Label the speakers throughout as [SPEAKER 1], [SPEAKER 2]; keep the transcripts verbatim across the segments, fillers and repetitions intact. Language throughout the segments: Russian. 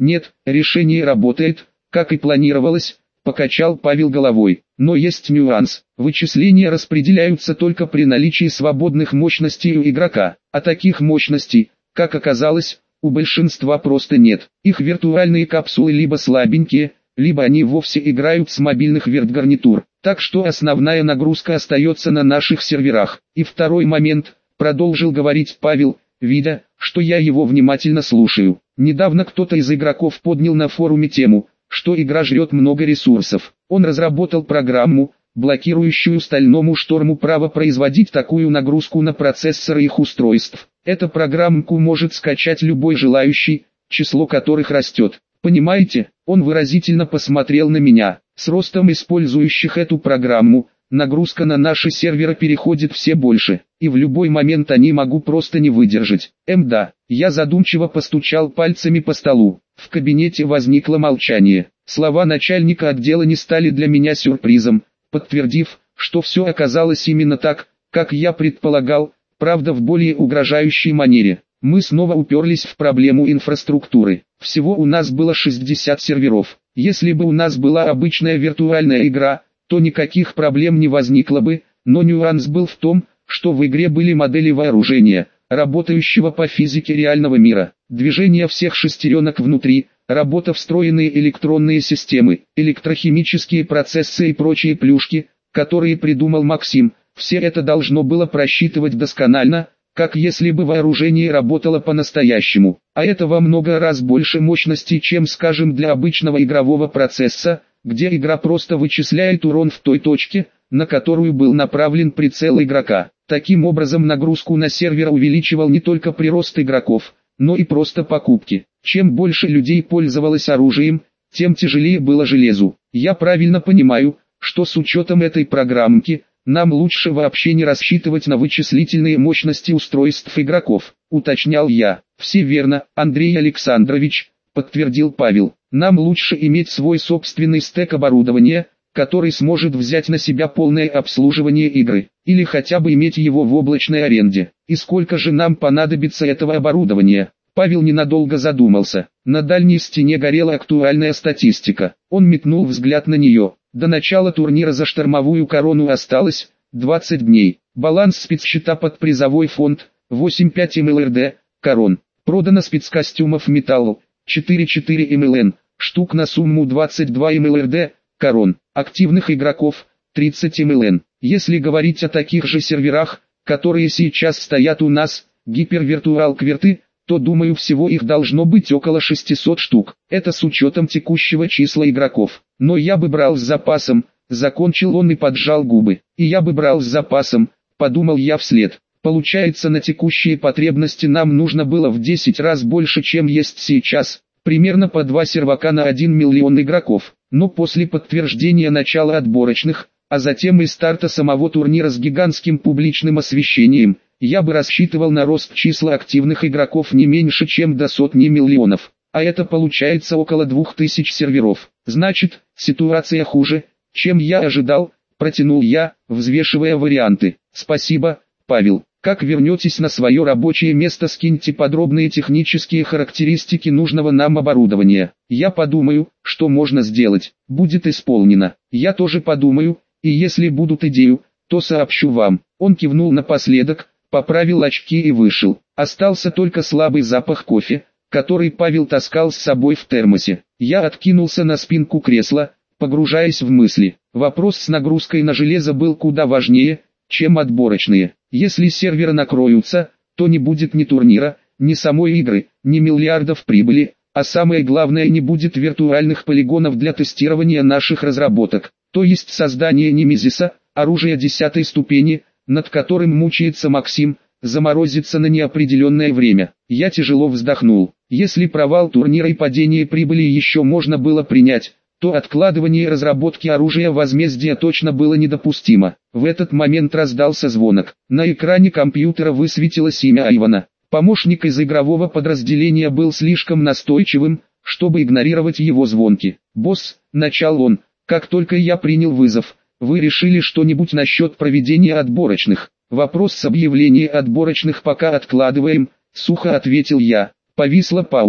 [SPEAKER 1] Нет, решение работает, как и планировалось, покачал Павел головой. Но есть нюанс. Вычисления распределяются только при наличии свободных мощностей у игрока, а таких мощностей, как оказалось, у большинства просто нет. Их виртуальные капсулы либо слабенькие, либо они вовсе играют с мобильных виртгарнитур. Так что основная нагрузка остается на наших серверах. И второй момент, продолжил говорить Павел, видя, что я его внимательно слушаю. Недавно кто-то из игроков поднял на форуме тему, что игра жрет много ресурсов. Он разработал программу, блокирующую Стальному Шторму право производить такую нагрузку на процессоры их устройств. Эту программку может скачать любой желающий, число которых растет. Понимаете, он выразительно посмотрел на меня. С ростом использующих эту программу, нагрузка на наши серверы переходит все больше, и в любой момент они могут просто не выдержать. Эм да, я задумчиво постучал пальцами по столу. В кабинете возникло молчание. Слова начальника отдела не стали для меня сюрпризом, подтвердив, что все оказалось именно так, как я предполагал, правда в более угрожающей манере. Мы снова уперлись в проблему инфраструктуры. Всего у нас было шестьдесят серверов. Если бы у нас была обычная виртуальная игра, то никаких проблем не возникло бы, но нюанс был в том, что в игре были модели вооружения, работающего по физике реального мира, движение всех шестеренок внутри, работа встроенные электронные системы, электрохимические процессы и прочие плюшки, которые придумал Максим. Все это должно было просчитывать досконально, как если бы вооружение работало по-настоящему. А это во много раз больше мощности, чем, скажем, для обычного игрового процесса, где игра просто вычисляет урон в той точке, на которую был направлен прицел игрока. Таким образом, нагрузку на сервер увеличивал не только прирост игроков, но и просто покупки. Чем больше людей пользовалось оружием, тем тяжелее было железу. Я правильно понимаю, что с учетом этой программки, нам лучше вообще не рассчитывать на вычислительные мощности устройств игроков, уточнял я. Все верно, Андрей Александрович, подтвердил Павел. Нам лучше иметь свой собственный стек оборудования, который сможет взять на себя полное обслуживание игры, или хотя бы иметь его в облачной аренде. И сколько же нам понадобится этого оборудования? Павел ненадолго задумался. На дальней стене горела актуальная статистика. Он метнул взгляд на нее. До начала турнира за штормовую корону осталось двадцать дней. Баланс спецсчета под призовой фонд восемь целых пять десятых эм эл эр дэ корон. Продано спецкостюмов металл четыре целых четыре десятых эм эл эн штук на сумму двадцать два эм эл эр дэ корон. Активных игроков тридцать эм эл эн. Если говорить о таких же серверах, которые сейчас стоят у нас, гипервиртуал кверты, то думаю всего их должно быть около шестисот штук. Это с учетом текущего числа игроков. Но я бы брал с запасом, закончил он и поджал губы. И я бы брал с запасом, подумал я вслед. Получается, на текущие потребности нам нужно было в десять раз больше, чем есть сейчас. Примерно по два сервака на один миллион игроков. Но после подтверждения начала отборочных, а затем и старта самого турнира с гигантским публичным освещением, я бы рассчитывал на рост числа активных игроков не меньше, чем до сотни миллионов. А это получается около двух тысяч серверов. Значит, ситуация хуже, чем я ожидал, протянул я, взвешивая варианты. Спасибо, Павел. Как вернетесь на свое рабочее место, скиньте подробные технические характеристики нужного нам оборудования. Я подумаю, что можно сделать. Будет исполнено. Я тоже подумаю, и если будут идеи, то сообщу вам. Он кивнул напоследок, поправил очки и вышел. Остался только слабый запах кофе, который Павел таскал с собой в термосе. Я откинулся на спинку кресла, погружаясь в мысли. Вопрос с нагрузкой на железо был куда важнее, чем отборочные. Если серверы накроются, то не будет ни турнира, ни самой игры, ни миллиардов прибыли, а самое главное, не будет виртуальных полигонов для тестирования наших разработок, то есть создание Немезиса, оружия десятой ступени, над которым мучается Максим, заморозится на неопределенное время. Я тяжело вздохнул. Если провал турнира и падение прибыли еще можно было принять, то откладывание разработки оружия возмездия точно было недопустимо. В этот момент раздался звонок. На экране компьютера высветилось имя Айвана. Помощник из игрового подразделения был слишком настойчивым, чтобы игнорировать его звонки. «Босс», — начал он, — «как только я принял вызов, вы решили что-нибудь насчет проведения отборочных?» «Вопрос с объявлением отборочных пока откладываем», — сухо ответил я. Повисла пауза.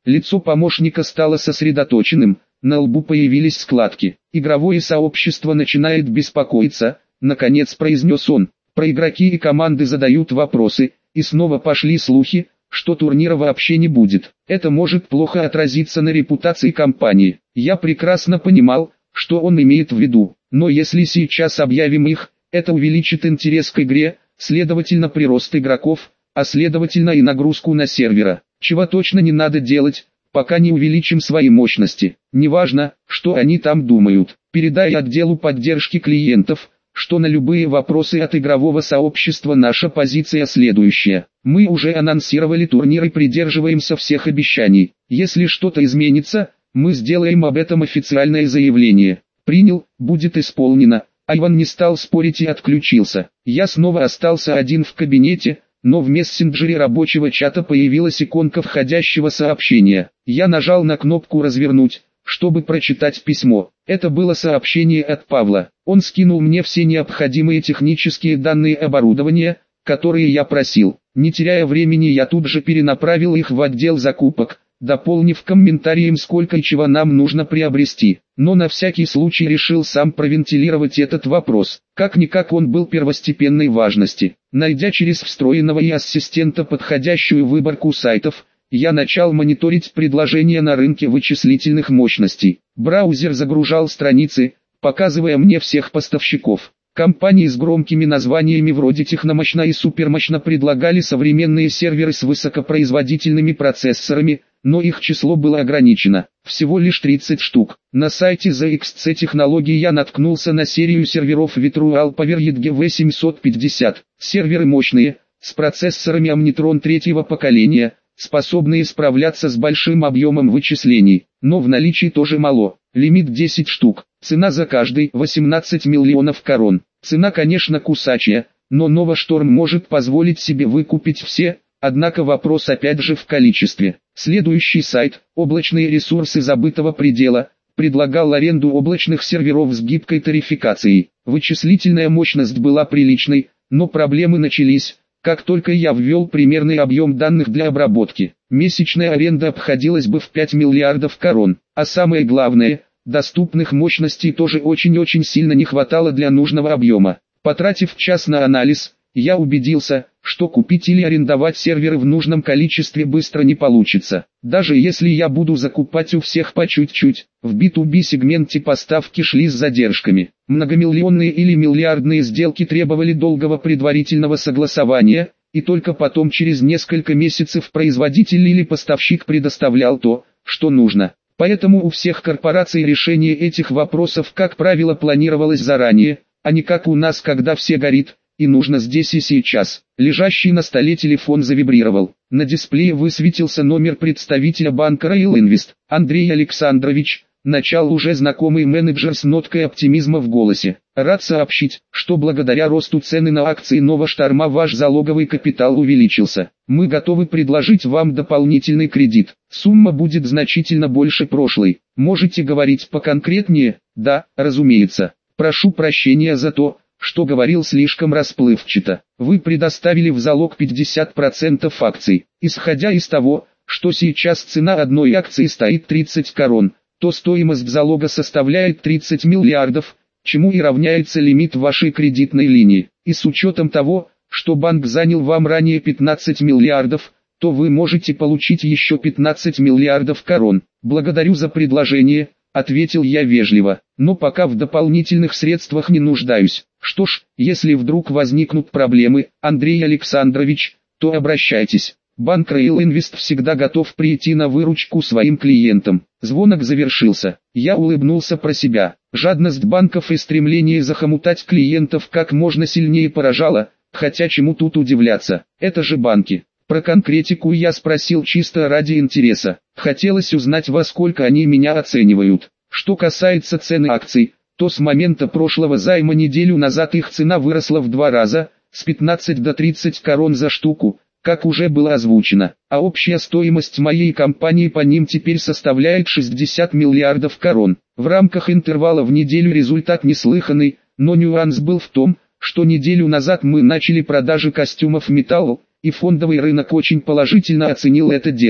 [SPEAKER 1] Лицо помощника стало сосредоточенным, на лбу появились складки. Игровое сообщество начинает беспокоиться, наконец произнес он. Про игроки и команды задают вопросы, и снова пошли слухи, что турнира вообще не будет. Это может плохо отразиться на репутации компании. Я прекрасно понимал, что он имеет в виду, но если сейчас объявим их, это увеличит интерес к игре, следовательно прирост игроков, а следовательно и нагрузку на сервера. Чего точно не надо делать, пока не увеличим свои мощности. Неважно, что они там думают. Передай отделу поддержки клиентов, что на любые вопросы от игрового сообщества наша позиция следующая. Мы уже анонсировали турнир и придерживаемся всех обещаний. Если что-то изменится, мы сделаем об этом официальное заявление. Принял, будет исполнено. Айван не стал спорить и отключился. Я снова остался один в кабинете, но в мессенджере рабочего чата появилась иконка входящего сообщения. Я нажал на кнопку «Развернуть», чтобы прочитать письмо. Это было сообщение от Павла. Он скинул мне все необходимые технические данные оборудования, которые я просил. Не теряя времени, я тут же перенаправил их в отдел закупок, дополнив комментарием, сколько и чего нам нужно приобрести. Но на всякий случай решил сам провентилировать этот вопрос. Как-никак он был первостепенной важности. Найдя через встроенного и ассистента подходящую выборку сайтов, я начал мониторить предложения на рынке вычислительных мощностей. Браузер загружал страницы, показывая мне всех поставщиков. Компании с громкими названиями вроде «Техномощно» и «Супермощно» предлагали современные серверы с высокопроизводительными процессорами, но их число было ограничено, всего лишь тридцать штук. На сайте зэ икс си Technology я наткнулся на серию серверов Vitrual Powered джи ви семьсот пятьдесят. Серверы мощные, с процессорами Omnitron третьего поколения, способные справляться с большим объемом вычислений, но в наличии тоже мало. Лимит десять штук, цена за каждый восемнадцать миллионов корон. Цена, конечно, кусачая, но Nova Storm может позволить себе выкупить все, однако вопрос опять же в количестве. Следующий сайт, облачные ресурсы забытого предела, предлагал аренду облачных серверов с гибкой тарификацией. Вычислительная мощность была приличной, но проблемы начались, как только я ввел примерный объем данных для обработки. Месячная аренда обходилась бы в пять миллиардов корон, а самое главное, доступных мощностей тоже очень-очень сильно не хватало для нужного объема. Потратив час на анализ, я убедился, что купить или арендовать серверы в нужном количестве быстро не получится. Даже если я буду закупать у всех по чуть-чуть, в би ту би сегменте поставки шли с задержками. Многомиллионные или миллиардные сделки требовали долгого предварительного согласования, и только потом через несколько месяцев производитель или поставщик предоставлял то, что нужно. Поэтому у всех корпораций решение этих вопросов, как правило, планировалось заранее, а не как у нас, когда все горит, и нужно здесь и сейчас. Лежащий на столе телефон завибрировал. На дисплее высветился номер представителя банка Rail Invest. Андрей Александрович, начал уже знакомый менеджер с ноткой оптимизма в голосе. Рад сообщить, что благодаря росту цены на акции Nova Storm ваш залоговый капитал увеличился. Мы готовы предложить вам дополнительный кредит. Сумма будет значительно больше прошлой. Можете говорить поконкретнее? Да, разумеется. Прошу прощения за то, что говорил слишком расплывчато. Вы предоставили в залог пятьдесят процентов акций. Исходя из того, что сейчас цена одной акции стоит тридцать корон, то стоимость залога составляет тридцать миллиардов, чему и равняется лимит вашей кредитной линии. И с учетом того, что банк занял вам ранее пятнадцать миллиардов, то вы можете получить еще пятнадцать миллиардов корон. Благодарю за предложение, ответил я вежливо, но пока в дополнительных средствах не нуждаюсь. Что ж, если вдруг возникнут проблемы, Андрей Александрович, то обращайтесь. Банк Rail Invest всегда готов прийти на выручку своим клиентам. Звонок завершился. Я улыбнулся про себя. Жадность банков и стремление захомутать клиентов как можно сильнее поражало, хотя чему тут удивляться, это же банки. Про конкретику я спросил чисто ради интереса. Хотелось узнать, во сколько они меня оценивают. Что касается цены акций, то с момента прошлого займа неделю назад их цена выросла в два раза, с пятнадцати до тридцати корон за штуку, как уже было озвучено, а общая стоимость моей компании по ним теперь составляет шестьдесят миллиардов корон. В рамках интервала в неделю результат неслыханный, но нюанс был в том, что неделю назад мы начали продажи костюмов металл, и фондовый рынок очень положительно оценил это дело.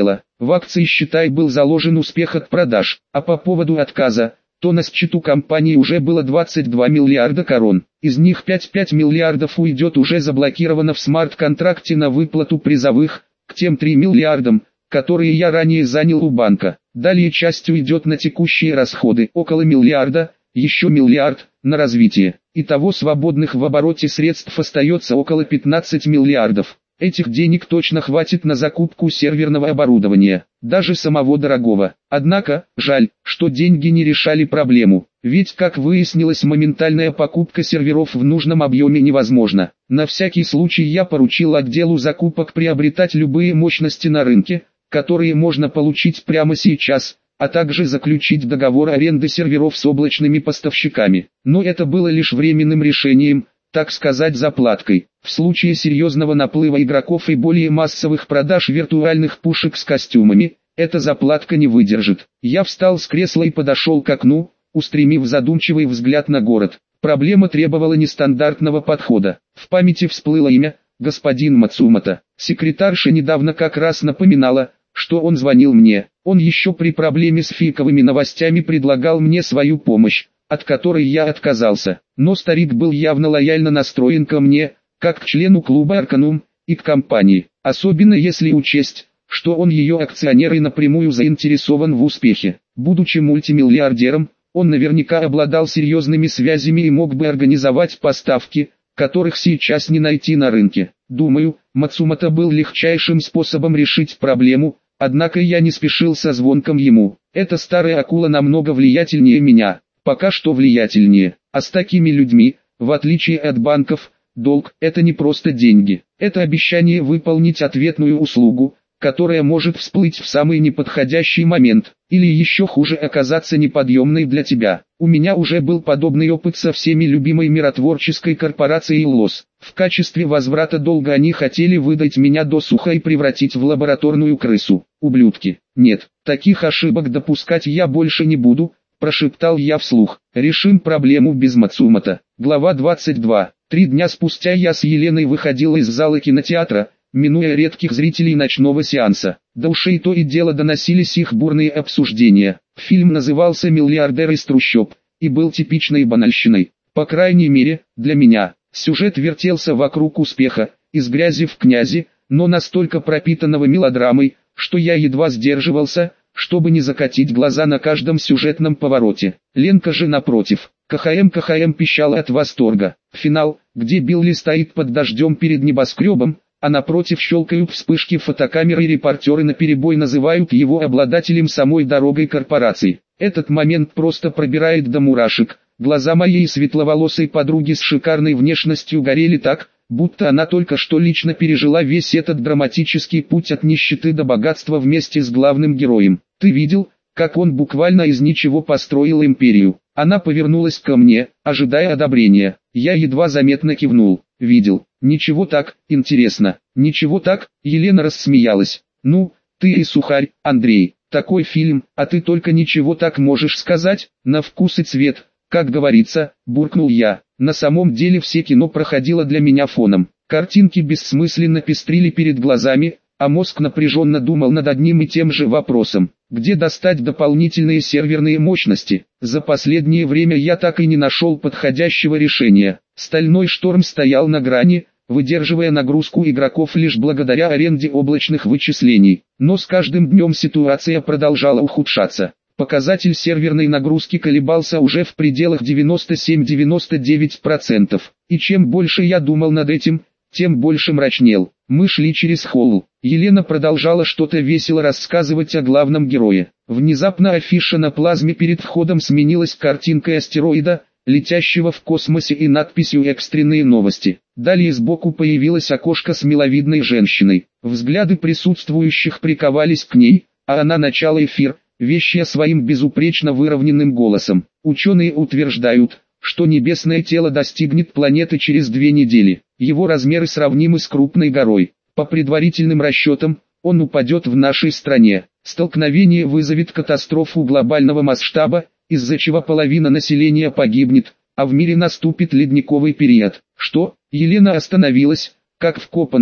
[SPEAKER 1] В акции, считай, был заложен успех от продаж, а по поводу отказа, то на счету компании уже было двадцать два миллиарда корон. Из них пять целых пять десятых миллиардов уйдет уже заблокировано в смарт-контракте на выплату призовых, к тем трем миллиардам, которые я ранее занял у банка. Далее часть уйдет на текущие расходы, около миллиарда, еще миллиард, на развитие. Итого свободных в обороте средств остается около пятнадцати миллиардов. Этих денег точно хватит на закупку серверного оборудования, даже самого дорогого. Однако, жаль, что деньги не решали проблему, ведь, как выяснилось, моментальная покупка серверов в нужном объеме невозможна. На всякий случай я поручил отделу закупок приобретать любые мощности на рынке, которые можно получить прямо сейчас, а также заключить договор аренды серверов с облачными поставщиками. Но это было лишь временным решением, так сказать, заплаткой. В случае серьезного наплыва игроков и более массовых продаж виртуальных пушек с костюмами, эта заплатка не выдержит. Я встал с кресла и подошел к окну, устремив задумчивый взгляд на город. Проблема требовала нестандартного подхода. В памяти всплыло имя, господин Мацумото. Секретарша недавно как раз напоминала, что он звонил мне. Он еще при проблеме с фейковыми новостями предлагал мне свою помощь, от которой я отказался. Но старик был явно лояльно настроен ко мне, как к члену клуба Арканум, и к компании. Особенно если учесть, что он ее акционер и напрямую заинтересован в успехе. Будучи мультимиллиардером, он наверняка обладал серьезными связями и мог бы организовать поставки, которых сейчас не найти на рынке. Думаю, Мацумото был легчайшим способом решить проблему, однако я не спешил со звонком ему. Эта старая акула намного влиятельнее меня, пока что влиятельнее. А с такими людьми, в отличие от банков, долг – это не просто деньги. Это обещание выполнить ответную услугу, которая может всплыть в самый неподходящий момент, или еще хуже оказаться неподъемной для тебя. У меня уже был подобный опыт со всеми любимой миротворческой корпорацией ЛОС. В качестве возврата долга они хотели выдать меня досуха и превратить в лабораторную крысу. Ублюдки. Нет, таких ошибок допускать я больше не буду, прошептал я вслух. Решим проблему без Мацумото. Глава двадцать два. Три дня спустя я с Еленой выходил из зала кинотеатра, минуя редких зрителей ночного сеанса. До ушей то и дело доносились их бурные обсуждения. Фильм назывался «Миллиардер из трущоб» и был типичной банальщиной. По крайней мере, для меня. Сюжет вертелся вокруг успеха, из грязи в князи, но настолько пропитанного мелодрамой, что я едва сдерживался, чтобы не закатить глаза на каждом сюжетном повороте. Ленка же напротив, КХМ-КХМ пищала от восторга. Финал, где Билли стоит под дождем перед небоскребом, а напротив щелкают вспышки фотокамеры и репортеры наперебой называют его обладателем самой дорогой корпорации. Этот момент просто пробирает до мурашек. Глаза моей светловолосой подруги с шикарной внешностью горели так, будто она только что лично пережила весь этот драматический путь от нищеты до богатства вместе с главным героем. Ты видел, как он буквально из ничего построил империю? Она повернулась ко мне, ожидая одобрения. Я едва заметно кивнул. Видел. Ничего так, интересно. Ничего так, Елена рассмеялась. Ну, ты и сухарь, Андрей. Такой фильм, а ты только ничего так можешь сказать, на вкус и цвет. Как говорится, буркнул я. На самом деле все кино проходило для меня фоном. Картинки бессмысленно пестрили перед глазами, а мозг напряженно думал над одним и тем же вопросом. Где достать дополнительные серверные мощности? За последнее время я так и не нашел подходящего решения. Стальной шторм стоял на грани, выдерживая нагрузку игроков лишь благодаря аренде облачных вычислений. Но с каждым днем ситуация продолжала ухудшаться. Показатель серверной нагрузки колебался уже в пределах девяносто семь — девяносто девять процентов. И чем больше я думал над этим, тем больше мрачнел. Мы шли через холл. Елена продолжала что-то весело рассказывать о главном герое. Внезапно афиша на плазме перед входом сменилась картинкой астероида, летящего в космосе, и надписью «Экстренные новости». Далее сбоку появилось окошко с миловидной женщиной. Взгляды присутствующих приковались к ней, а она начала эфир, вещая своим безупречно выровненным голосом. Ученые утверждают, что небесное тело достигнет планеты через две недели. Его размеры сравнимы с крупной горой. По предварительным расчетам, он упадет в нашей стране. Столкновение вызовет катастрофу глобального масштаба, из-за чего половина населения погибнет, а в мире наступит ледниковый период. Что? Елена остановилась, как вкопанная,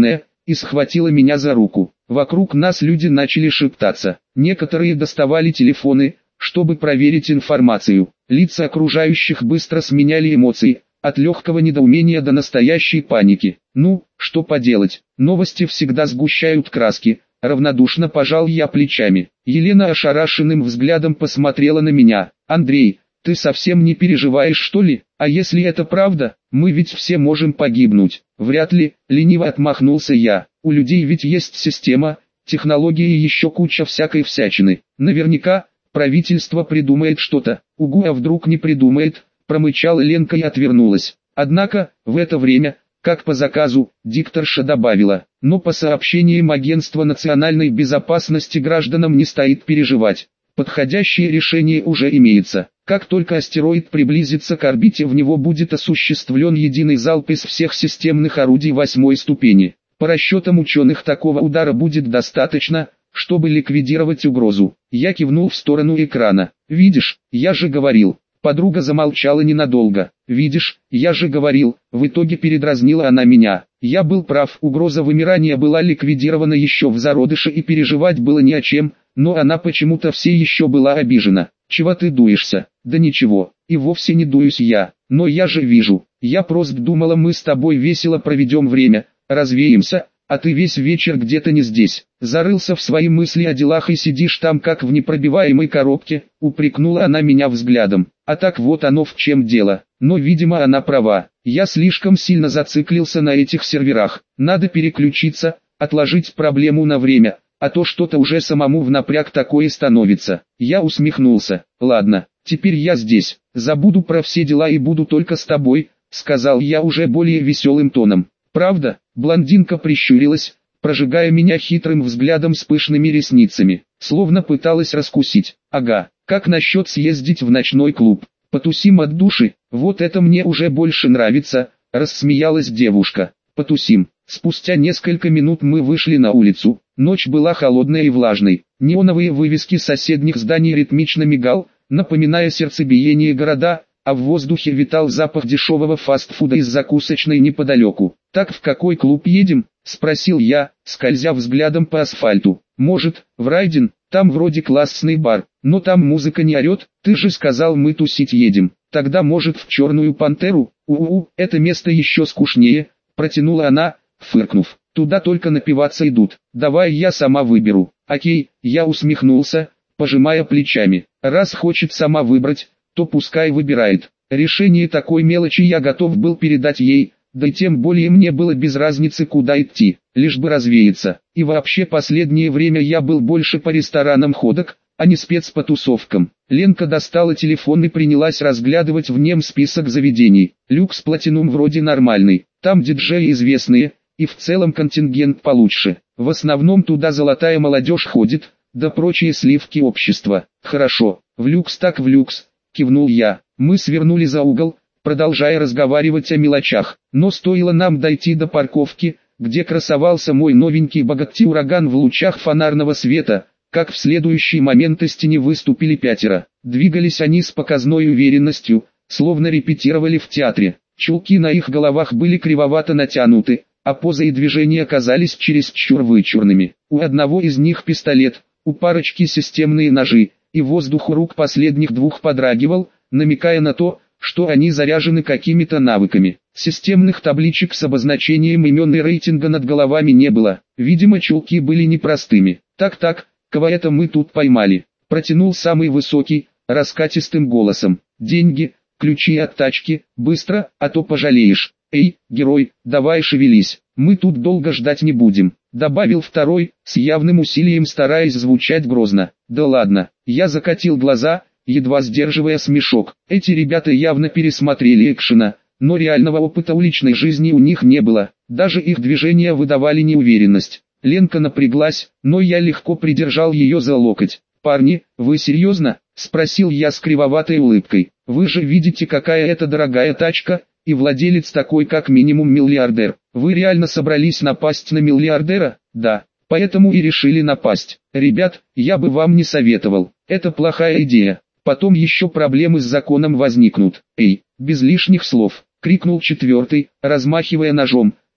[SPEAKER 1] и схватила меня за руку. Вокруг нас люди начали шептаться. Некоторые доставали телефоны, чтобы проверить информацию. Лица окружающих быстро сменяли эмоции, от легкого недоумения до настоящей паники. Ну, что поделать, новости всегда сгущают краски. Равнодушно пожал я плечами. Елена ошарашенным взглядом посмотрела на меня. «Андрей, ты совсем не переживаешь, что ли? А если это правда, мы ведь все можем погибнуть». «Вряд ли», — лениво отмахнулся я. «У людей ведь есть система, технологии и еще куча всякой всячины. Наверняка правительство придумает что-то». «Угу, а вдруг не придумает?» — промычала Ленка и отвернулась. Однако, в это время, как по заказу, дикторша добавила: «Но по сообщениям Агентства национальной безопасности гражданам не стоит переживать. Подходящее решение уже имеется. Как только астероид приблизится к орбите, в него будет осуществлен единый залп из всех системных орудий восьмой ступени. По расчетам ученых, такого удара будет достаточно, чтобы ликвидировать угрозу». Я кивнул в сторону экрана. «Видишь, я же говорил». Подруга замолчала ненадолго. «Видишь, я же говорил», в итоге передразнила она меня. Я был прав, угроза вымирания была ликвидирована еще в зародыше и переживать было не о чем, но она почему-то все еще была обижена. «Чего ты дуешься?» «Да ничего, и вовсе не дуюсь я, но я же вижу. Я просто думала, мы с тобой весело проведем время, развеемся, а ты весь вечер где-то не здесь. Зарылся в свои мысли о делах и сидишь там как в непробиваемой коробке», упрекнула она меня взглядом. А так вот оно в чем дело. Но видимо она права. Я слишком сильно зациклился на этих серверах. Надо переключиться, отложить проблему на время, а то что-то уже самому в напряг такое становится. Я усмехнулся. «Ладно, теперь я здесь. Забуду про все дела и буду только с тобой», сказал я уже более веселым тоном. «Правда?» Блондинка прищурилась, прожигая меня хитрым взглядом с пышными ресницами, словно пыталась раскусить. «Ага, как насчет съездить в ночной клуб? Потусим от души? Вот это мне уже больше нравится», рассмеялась девушка. «Потусим». Спустя несколько минут мы вышли на улицу. Ночь была холодной и влажной. Неоновые вывески соседних зданий ритмично мигал, напоминая сердцебиение города, а в воздухе витал запах дешевого фастфуда из закусочной неподалеку. «Так в какой клуб едем?» — спросил я, скользя взглядом по асфальту. «Может, в Райден? Там вроде классный бар, но там музыка не орет. Ты же сказал, мы тусить едем. Тогда может в Черную Пантеру? У-у-у, это место еще скучнее», — протянула она, фыркнув. «Туда только напиваться идут. Давай я сама выберу». «Окей», — я усмехнулся, пожимая плечами. «Раз хочет сама выбрать, то пускай выбирает». Решение такой мелочи я готов был передать ей, да и тем более мне было без разницы куда идти, лишь бы развеяться. И вообще последнее время я был больше по ресторанам ходок, а не спец по тусовкам. Ленка достала телефон и принялась разглядывать в нем список заведений. Люкс Платинум вроде нормальный, там диджеи известные, и в целом контингент получше. В основном туда золотая молодежь ходит, да прочие сливки общества. «Хорошо, в люкс так в люкс», кивнул я. Мы свернули за угол, продолжая разговаривать о мелочах. Но стоило нам дойти до парковки, где красовался мой новенький Bugatti Ураган в лучах фонарного света, как в следующий момент из тени выступили пятеро. Двигались они с показной уверенностью, словно репетировали в театре. Чулки на их головах были кривовато натянуты, а поза и движения казались чересчур вычурными. У одного из них пистолет, у парочки системные ножи, и воздух у рук последних двух подрагивал, намекая на то, что они заряжены какими-то навыками. Системных табличек с обозначением имен и рейтинга над головами не было. Видимо, чулки были непростыми. «Так-так, кого это мы тут поймали?» Протянул самый высокий, раскатистым голосом. «Деньги, ключи от тачки, быстро, а то пожалеешь. Эй, герой, давай шевелись, мы тут долго ждать не будем», добавил второй, с явным усилием стараясь звучать грозно. «Да ладно», я закатил глаза, едва сдерживая смешок. Эти ребята явно пересмотрели экшена, но реального опыта уличной жизни у них не было, даже их движения выдавали неуверенность. Ленка напряглась, но я легко придержал ее за локоть. «Парни, вы серьезно?» – спросил я с кривоватой улыбкой. «Вы же видите, какая это дорогая тачка, и владелец такой как минимум миллиардер. Вы реально собрались напасть на миллиардера?» «Да, поэтому и решили напасть. Ребят, я бы вам не советовал, это плохая идея. Потом еще проблемы с законом возникнут». «Эй, без лишних слов», — крикнул четвертый, размахивая ножом.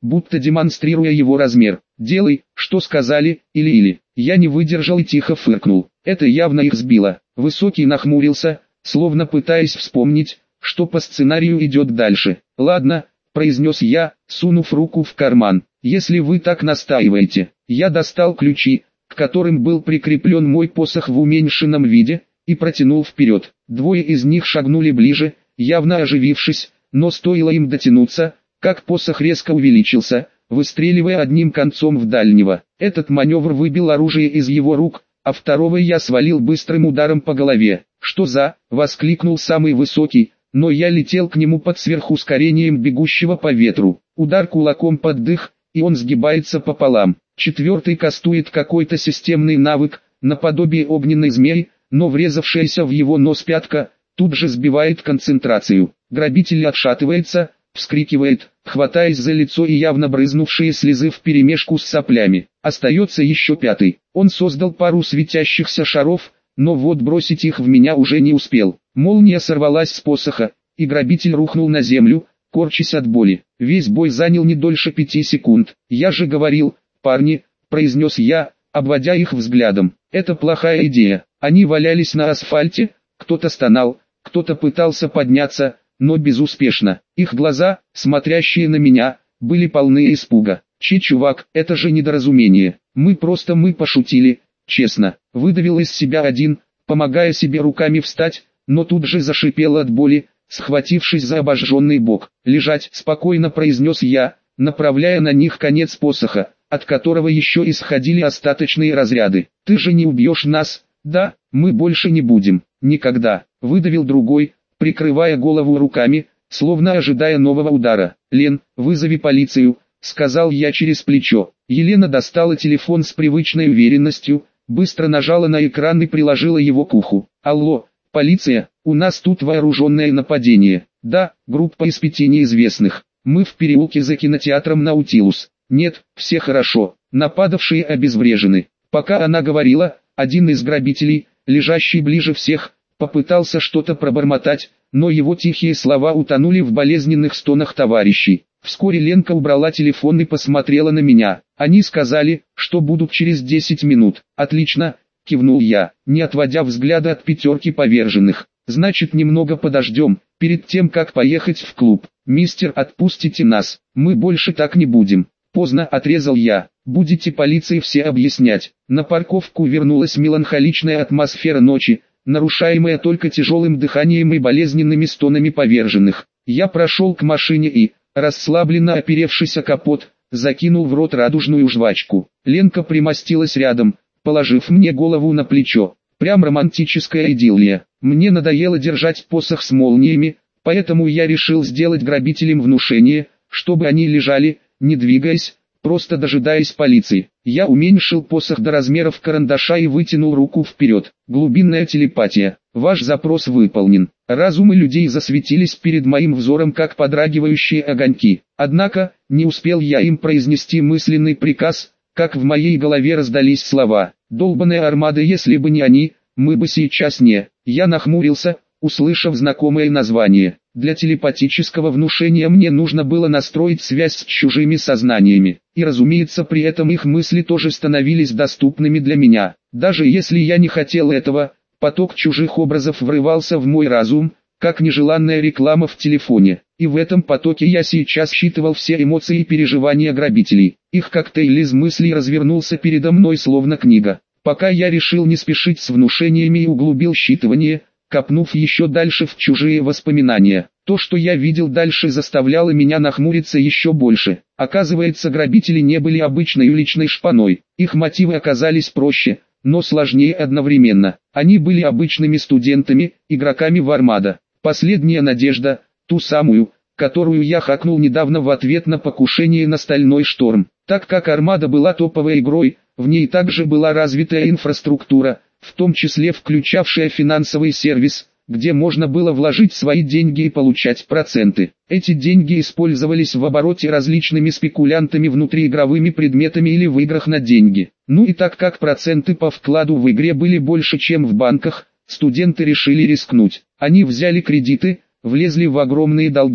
[SPEAKER 1] будто демонстрируя его размер. «Делай, что сказали, или-или». Я не выдержал и тихо фыркнул. Это явно их сбило. Высокий нахмурился, словно пытаясь вспомнить, что по сценарию идет дальше. «Ладно», — произнес я, сунув руку в карман. «Если вы так настаиваете». Я достал ключи, к которым был прикреплен мой посох в уменьшенном виде, и протянул вперед. Двое из них шагнули ближе, явно оживившись, но стоило им дотянуться, как посох резко увеличился, выстреливая одним концом в дальнего. Этот маневр выбил оружие из его рук, а второго я свалил быстрым ударом по голове. «Что за?» — воскликнул самый высокий, но я летел к нему под сверхускорением бегущего по ветру. Удар кулаком под дых, и он сгибается пополам. Четвертый кастует какой-то системный навык, наподобие огненной змеи, но врезавшаяся в его нос пятка, тут же сбивает концентрацию. Грабитель отшатывается, вскрикивает, хватаясь за лицо и явно брызнувшие слезы вперемешку с соплями. Остается еще пятый. Он создал пару светящихся шаров, но вот бросить их в меня уже не успел. Молния сорвалась с посоха, и грабитель рухнул на землю, корчась от боли. Весь бой занял не дольше пяти секунд. «Я же говорил, парни», — произнес я, обводя их взглядом. «Это плохая идея». Они валялись на асфальте, кто-то стонал, кто-то пытался подняться, но безуспешно. Их глаза, смотрящие на меня, были полны испуга. «Чи, чувак, это же недоразумение. Мы просто мы пошутили, честно». Выдавил из себя один, помогая себе руками встать, но тут же зашипел от боли, схватившись за обожженный бок. «Лежать», — спокойно произнес я, направляя на них конец посоха, от которого еще исходили остаточные разряды. «Ты же не убьешь нас?» «Да, мы больше не будем. Никогда», — выдавил другой, прикрывая голову руками, словно ожидая нового удара. «Лен, вызови полицию», — сказал я через плечо. Елена достала телефон с привычной уверенностью, быстро нажала на экран и приложила его к уху. «Алло, полиция, у нас тут вооруженное нападение». «Да, группа из пяти неизвестных. Мы в переулке за кинотеатром Наутилус». «Нет, все хорошо, нападавшие обезврежены». Пока она говорила, один из грабителей, лежащий ближе всех, попытался что-то пробормотать, но его тихие слова утонули в болезненных стонах товарищей. Вскоре Ленка убрала телефон и посмотрела на меня. «Они сказали, что будут через десять минут». «Отлично», — кивнул я, не отводя взгляда от пятерки поверженных. «Значит, немного подождем, перед тем как поехать в клуб. Мистер, отпустите нас, мы больше так не будем». «Поздно», — отрезал я. «Будете полиции все объяснять». На парковку вернулась меланхоличная атмосфера ночи, нарушаемая только тяжелым дыханием и болезненными стонами поверженных. Я прошел к машине и, расслабленно оперевшись о капот, закинул в рот радужную жвачку. Ленка примостилась рядом, положив мне голову на плечо. Прям романтическая идиллия. Мне надоело держать посох с молниями, поэтому я решил сделать грабителям внушение, чтобы они лежали, не двигаясь, просто дожидаясь полиции. Я уменьшил посох до размеров карандаша и вытянул руку вперед. Глубинная телепатия. Ваш запрос выполнен. Разумы людей засветились перед моим взором как подрагивающие огоньки. Однако, не успел я им произнести мысленный приказ, как в моей голове раздались слова. «Долбаная армада, если бы не они, мы бы сейчас не...» Я нахмурился, услышав знакомое название. Для телепатического внушения мне нужно было настроить связь с чужими сознаниями, и разумеется при этом их мысли тоже становились доступными для меня. Даже если я не хотел этого, поток чужих образов врывался в мой разум, как нежеланная реклама в телефоне. И в этом потоке я сейчас считывал все эмоции и переживания грабителей. Их коктейль из мыслей развернулся передо мной словно книга. Пока я решил не спешить с внушениями и углубил считывание, копнув еще дальше в чужие воспоминания. То, что я видел дальше, заставляло меня нахмуриться еще больше. Оказывается, грабители не были обычной уличной шпаной. Их мотивы оказались проще, но сложнее одновременно. Они были обычными студентами, игроками в Армада. Последняя надежда, ту самую, которую я хакнул недавно в ответ на покушение на Стальной Шторм. Так как Армада была топовой игрой, в ней также была развитая инфраструктура, в том числе включавшая финансовый сервис, где можно было вложить свои деньги и получать проценты. Эти деньги использовались в обороте различными спекулянтами внутриигровыми предметами или в играх на деньги. Ну и так как проценты по вкладу в игре были больше, чем в банках, студенты решили рискнуть. Они взяли кредиты, влезли в огромные долги,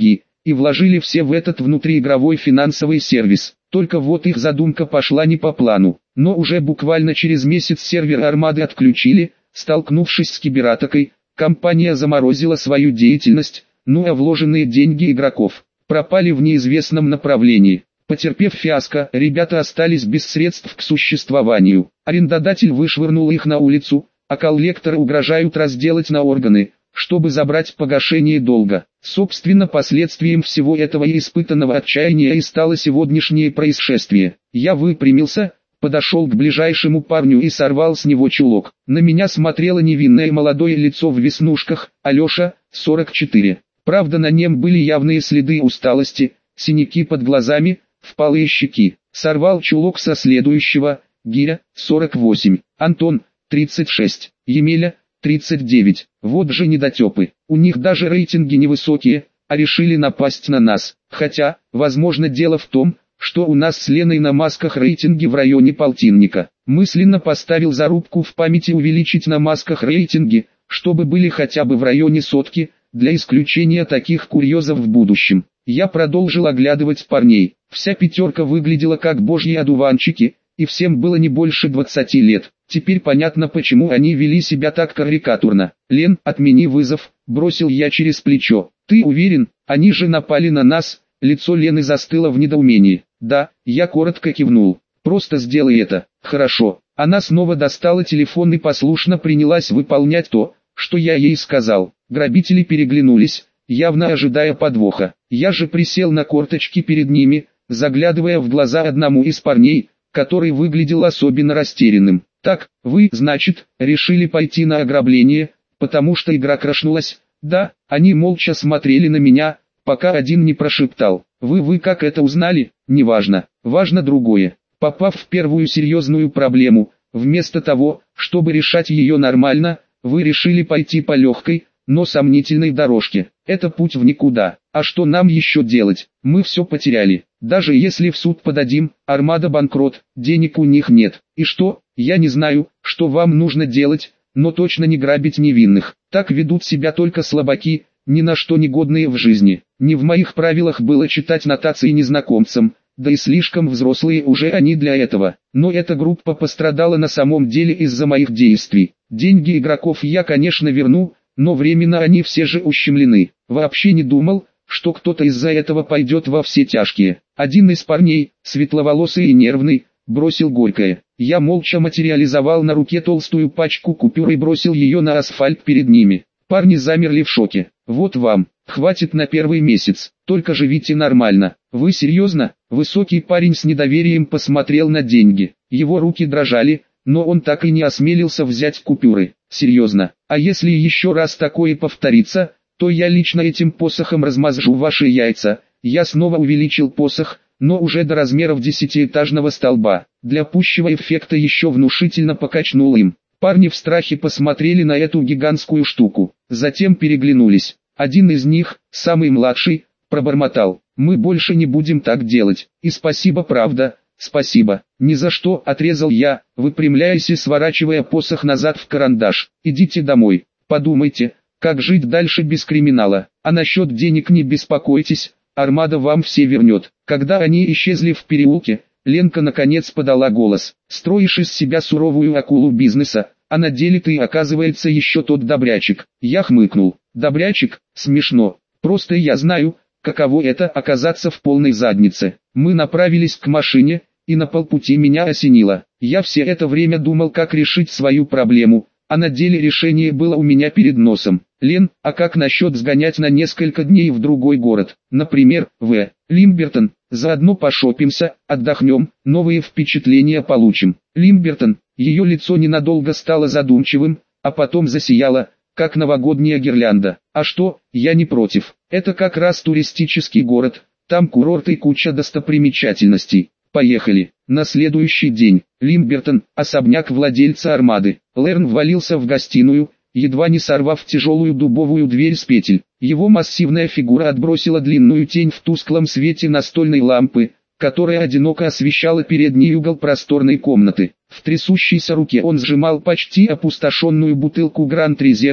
[SPEAKER 1] и вложили все в этот внутриигровой финансовый сервис. Только вот их задумка пошла не по плану. Но уже буквально через месяц сервер Армады отключили. Столкнувшись с кибератакой, компания заморозила свою деятельность, ну а вложенные деньги игроков пропали в неизвестном направлении. Потерпев фиаско, ребята остались без средств к существованию. Арендодатель вышвырнул их на улицу, а коллекторы угрожают разделать на органы, чтобы забрать погашение долга. Собственно, последствием всего этого и испытанного отчаяния и стало сегодняшнее происшествие. Я выпрямился, подошел к ближайшему парню и сорвал с него чулок. На меня смотрело невинное молодое лицо в веснушках, Алеша, сорок четыре. Правда, на нем были явные следы усталости, синяки под глазами, впалые щеки. Сорвал чулок со следующего, Гиря, сорок восемь, Антон, тридцать шесть, Емеля, тридцать девять. Вот же недотепы. У них даже рейтинги невысокие, а решили напасть на нас. Хотя, возможно, дело в том, что у нас с Леной на масках рейтинги в районе полтинника. Мысленно поставил зарубку в памяти увеличить на масках рейтинги, чтобы были хотя бы в районе сотки, для исключения таких курьезов в будущем. Я продолжил оглядывать парней. Вся пятерка выглядела как божьи одуванчики, и всем было не больше двадцати лет. Теперь понятно, почему они вели себя так карикатурно. «Лен, отмени вызов», — бросил я через плечо. «Ты уверен? Они же напали на нас?» Лицо Лены застыло в недоумении. «Да», я коротко кивнул. «Просто сделай это». «Хорошо». Она снова достала телефон и послушно принялась выполнять то, что я ей сказал. Грабители переглянулись, явно ожидая подвоха. Я же присел на корточки перед ними, заглядывая в глаза одному из парней, который выглядел особенно растерянным. «Так, вы, значит, решили пойти на ограбление, потому что игра крашнулась?» «Да». Они молча смотрели на меня, пока один не прошептал: «Вы, вы как это узнали?» «Неважно, важно другое. Попав в первую серьезную проблему, вместо того, чтобы решать ее нормально, вы решили пойти по легкой, но сомнительной дорожке. Это путь в никуда. А что нам еще делать? Мы все потеряли. Даже если в суд подадим, Армада банкрот, денег у них нет. И что? Я не знаю, что вам нужно делать, но точно не грабить невинных. Так ведут себя только слабаки, ни на что не годные в жизни. Не в моих правилах было читать нотации незнакомцам, да и слишком взрослые уже они для этого. Но эта группа пострадала на самом деле из-за моих действий. Деньги игроков я, конечно, верну, но временно они все же ущемлены. Вообще не думал, что кто-то из-за этого пойдет во все тяжкие. Один из парней, светловолосый и нервный, бросил горькое. Я молча материализовал на руке толстую пачку купюр и бросил ее на асфальт перед ними. Парни замерли в шоке. «Вот вам, хватит на первый месяц, только живите нормально». «Вы серьезно?» Высокий парень с недоверием посмотрел на деньги. Его руки дрожали, но он так и не осмелился взять купюры. «Серьезно? А если еще раз такое повторится, то я лично этим посохом размажу ваши яйца». Я снова увеличил посох, но уже до размеров десятиэтажного столба. Для пущего эффекта еще внушительно покачнул им. Парни в страхе посмотрели на эту гигантскую штуку, затем переглянулись. Один из них, самый младший, пробормотал: «Мы больше не будем так делать. И спасибо, правда, спасибо». «Ни за что», — отрезал я, выпрямляясь и сворачивая посох назад в карандаш. «Идите домой, подумайте, как жить дальше без криминала. А насчет денег не беспокойтесь, Армада вам все вернет». Когда они исчезли в переулке, Ленка наконец подала голос: «Строишь из себя суровую акулу бизнеса, а на деле ты, оказывается, еще тот добрячик». Я хмыкнул. «Добрячик? Смешно. Просто я знаю, каково это оказаться в полной заднице». Мы направились к машине, и на полпути меня осенило. Я все это время думал, как решить свою проблему, а на деле решение было у меня перед носом. «Лен, а как насчет сгонять на несколько дней в другой город, например, в Лимбертон? Заодно пошопимся, отдохнем, новые впечатления получим». Лимбертон. Ее лицо ненадолго стало задумчивым, а потом засияло, как новогодняя гирлянда. «А что, я не против. Это как раз туристический город, там курорт и куча достопримечательностей. Поехали». На следующий день, Лимбертон, особняк владельца Армады. Лерн ввалился в гостиную, едва не сорвав тяжелую дубовую дверь с петель. Его массивная фигура отбросила длинную тень в тусклом свете настольной лампы, которая одиноко освещала передний угол просторной комнаты. В трясущейся руке он сжимал почти опустошенную бутылку Гранд Резерв,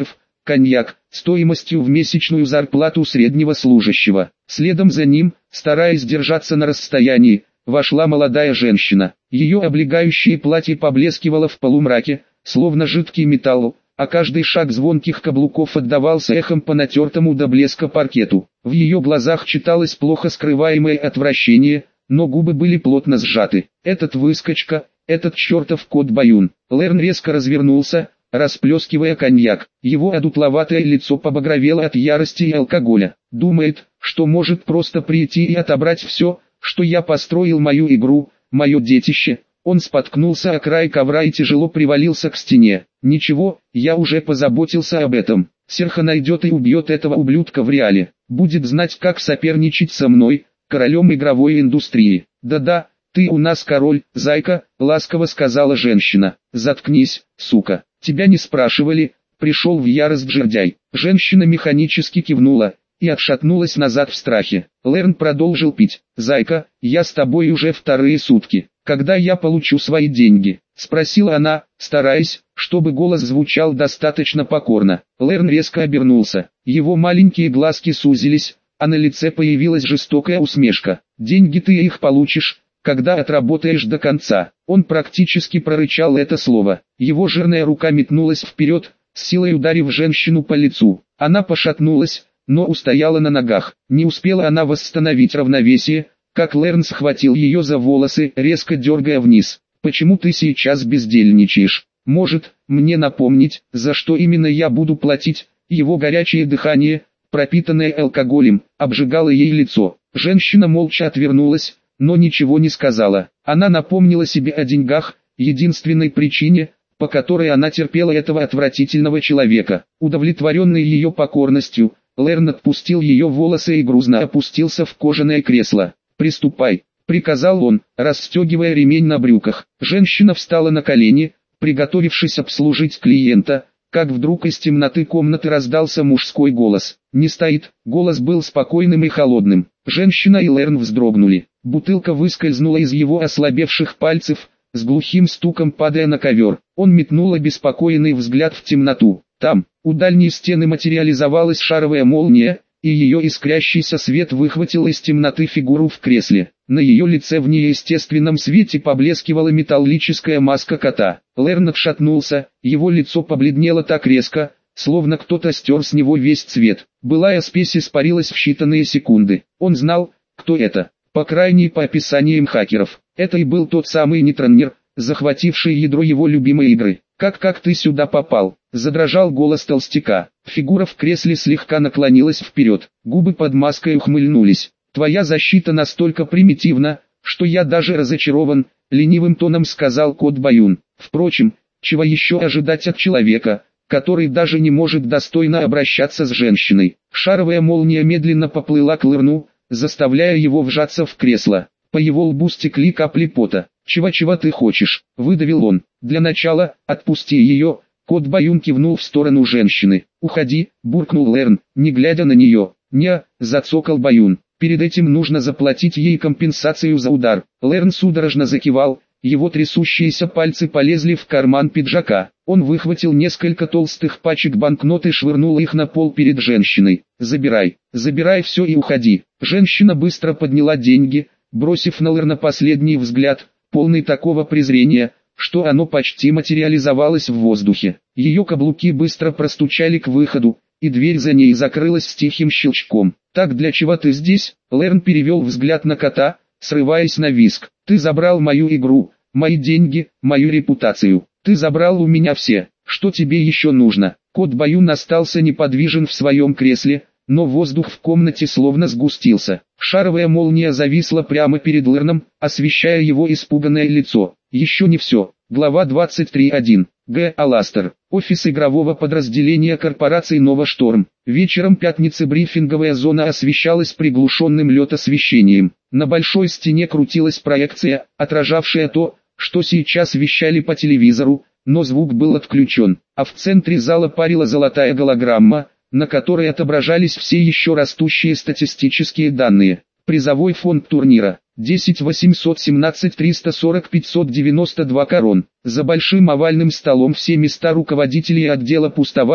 [SPEAKER 1] коньяк, стоимостью в месячную зарплату среднего служащего. Следом за ним, стараясь держаться на расстоянии, вошла молодая женщина. Ее облегающее платье поблескивало в полумраке, словно жидкий металл, а каждый шаг звонких каблуков отдавался эхом по натертому до блеска паркету. В ее глазах читалось плохо скрываемое отвращение, но губы были плотно сжаты. «Этот выскочка, этот чертов кот Баюн!» Лерн резко развернулся, расплескивая коньяк. Его одутловатое лицо побагровело от ярости и алкоголя. «Думает, что может просто прийти и отобрать все, что я построил, мою игру, мое детище». Он споткнулся о край ковра и тяжело привалился к стене. «Ничего, я уже позаботился об этом. Серха найдет и убьет этого ублюдка в реале. Будет знать, как соперничать со мной, королем игровой индустрии». «Да-да, ты у нас король, зайка», — ласково сказала женщина. «Заткнись, сука. Тебя не спрашивали», — пришел в ярость жердяй. Женщина механически кивнула и отшатнулась назад в страхе. Лерн продолжил пить. «Зайка, я с тобой уже вторые сутки. Когда я получу свои деньги?» — спросила она, стараясь, чтобы голос звучал достаточно покорно. Лерн резко обернулся. Его маленькие глазки сузились, а на лице появилась жестокая усмешка. «Деньги ты их получишь, когда отработаешь до конца». Он практически прорычал это слово. Его жирная рука метнулась вперед, с силой ударив женщину по лицу. Она пошатнулась, но устояла на ногах. Не успела она восстановить равновесие, как Лерн схватил ее за волосы, резко дергая вниз. «Почему ты сейчас бездельничаешь? Может, мне напомнить, за что именно я буду платить?» Его горячее дыхание, пропитанное алкоголем, обжигало ей лицо. Женщина молча отвернулась, но ничего не сказала. Она напомнила себе о деньгах, единственной причине, по которой она терпела этого отвратительного человека. Удовлетворенный ее покорностью, Лерн отпустил ее волосы и грузно опустился в кожаное кресло. «Приступай», — приказал он, расстегивая ремень на брюках. Женщина встала на колени, приготовившись обслужить клиента, как вдруг из темноты комнаты раздался мужской голос. «Не стоит», голос был спокойным и холодным. Женщина и Лерн вздрогнули. Бутылка выскользнула из его ослабевших пальцев, с глухим стуком падая на ковер. Он метнул обеспокоенный взгляд в темноту. Там, у дальней стены, материализовалась шаровая молния, и ее искрящийся свет выхватил из темноты фигуру в кресле. На ее лице в неестественном свете поблескивала металлическая маска кота. Лерн отшатнулся, его лицо побледнело так резко, словно кто-то стер с него весь цвет. Былая спесь испарилась в считанные секунды. Он знал, кто это, по крайней мере по описаниям хакеров. Это и был тот самый нетронер, захвативший ядро его любимой игры. «Как как ты сюда попал?» — задрожал голос толстяка. Фигура в кресле слегка наклонилась вперед, губы под маской ухмыльнулись. «Твоя защита настолько примитивна, что я даже разочарован», — ленивым тоном сказал кот Баюн. «Впрочем, чего еще ожидать от человека, который даже не может достойно обращаться с женщиной?» Шаровая молния медленно поплыла к Лерну, заставляя его вжаться в кресло. По его лбу стекли капли пота. «Чего-чего ты хочешь?» — выдавил он. «Для начала, отпусти ее». Кот Баюн кивнул в сторону женщины. «Уходи», — буркнул Лерн, не глядя на нее. «Не», — зацокал Баюн. «Перед этим нужно заплатить ей компенсацию за удар». Лерн судорожно закивал, его трясущиеся пальцы полезли в карман пиджака. Он выхватил несколько толстых пачек банкнот и швырнул их на пол перед женщиной. «Забирай, забирай все и уходи». Женщина быстро подняла деньги, бросив на Лерна последний взгляд, полный такого презрения, что оно почти материализовалось в воздухе. Ее каблуки быстро простучали к выходу, и дверь за ней закрылась с тихим щелчком. «Так для чего ты здесь?» Лерн перевел взгляд на кота, срываясь на визг. «Ты забрал мою игру, мои деньги, мою репутацию. Ты забрал у меня все. Что тебе еще нужно?» Кот Баюн остался неподвижен в своем кресле, но воздух в комнате словно сгустился. Шаровая молния зависла прямо перед Лерном, освещая его испуганное лицо. Еще не все. Глава двадцать три точка один. Г. Аластер. Офис игрового подразделения корпорации Нова Шторм. Вечером пятницы брифинговая зона освещалась приглушенным лед-освещением. На большой стене крутилась проекция, отражавшая то, что сейчас вещали по телевизору, но звук был отключен. А в центре зала парила золотая голограмма, на которой отображались все еще растущие статистические данные. Призовой фонд турнира десять восемьсот семнадцать триста сорок пятьсот девяносто два корон. За большим овальным столом все места руководителей отдела пустовали,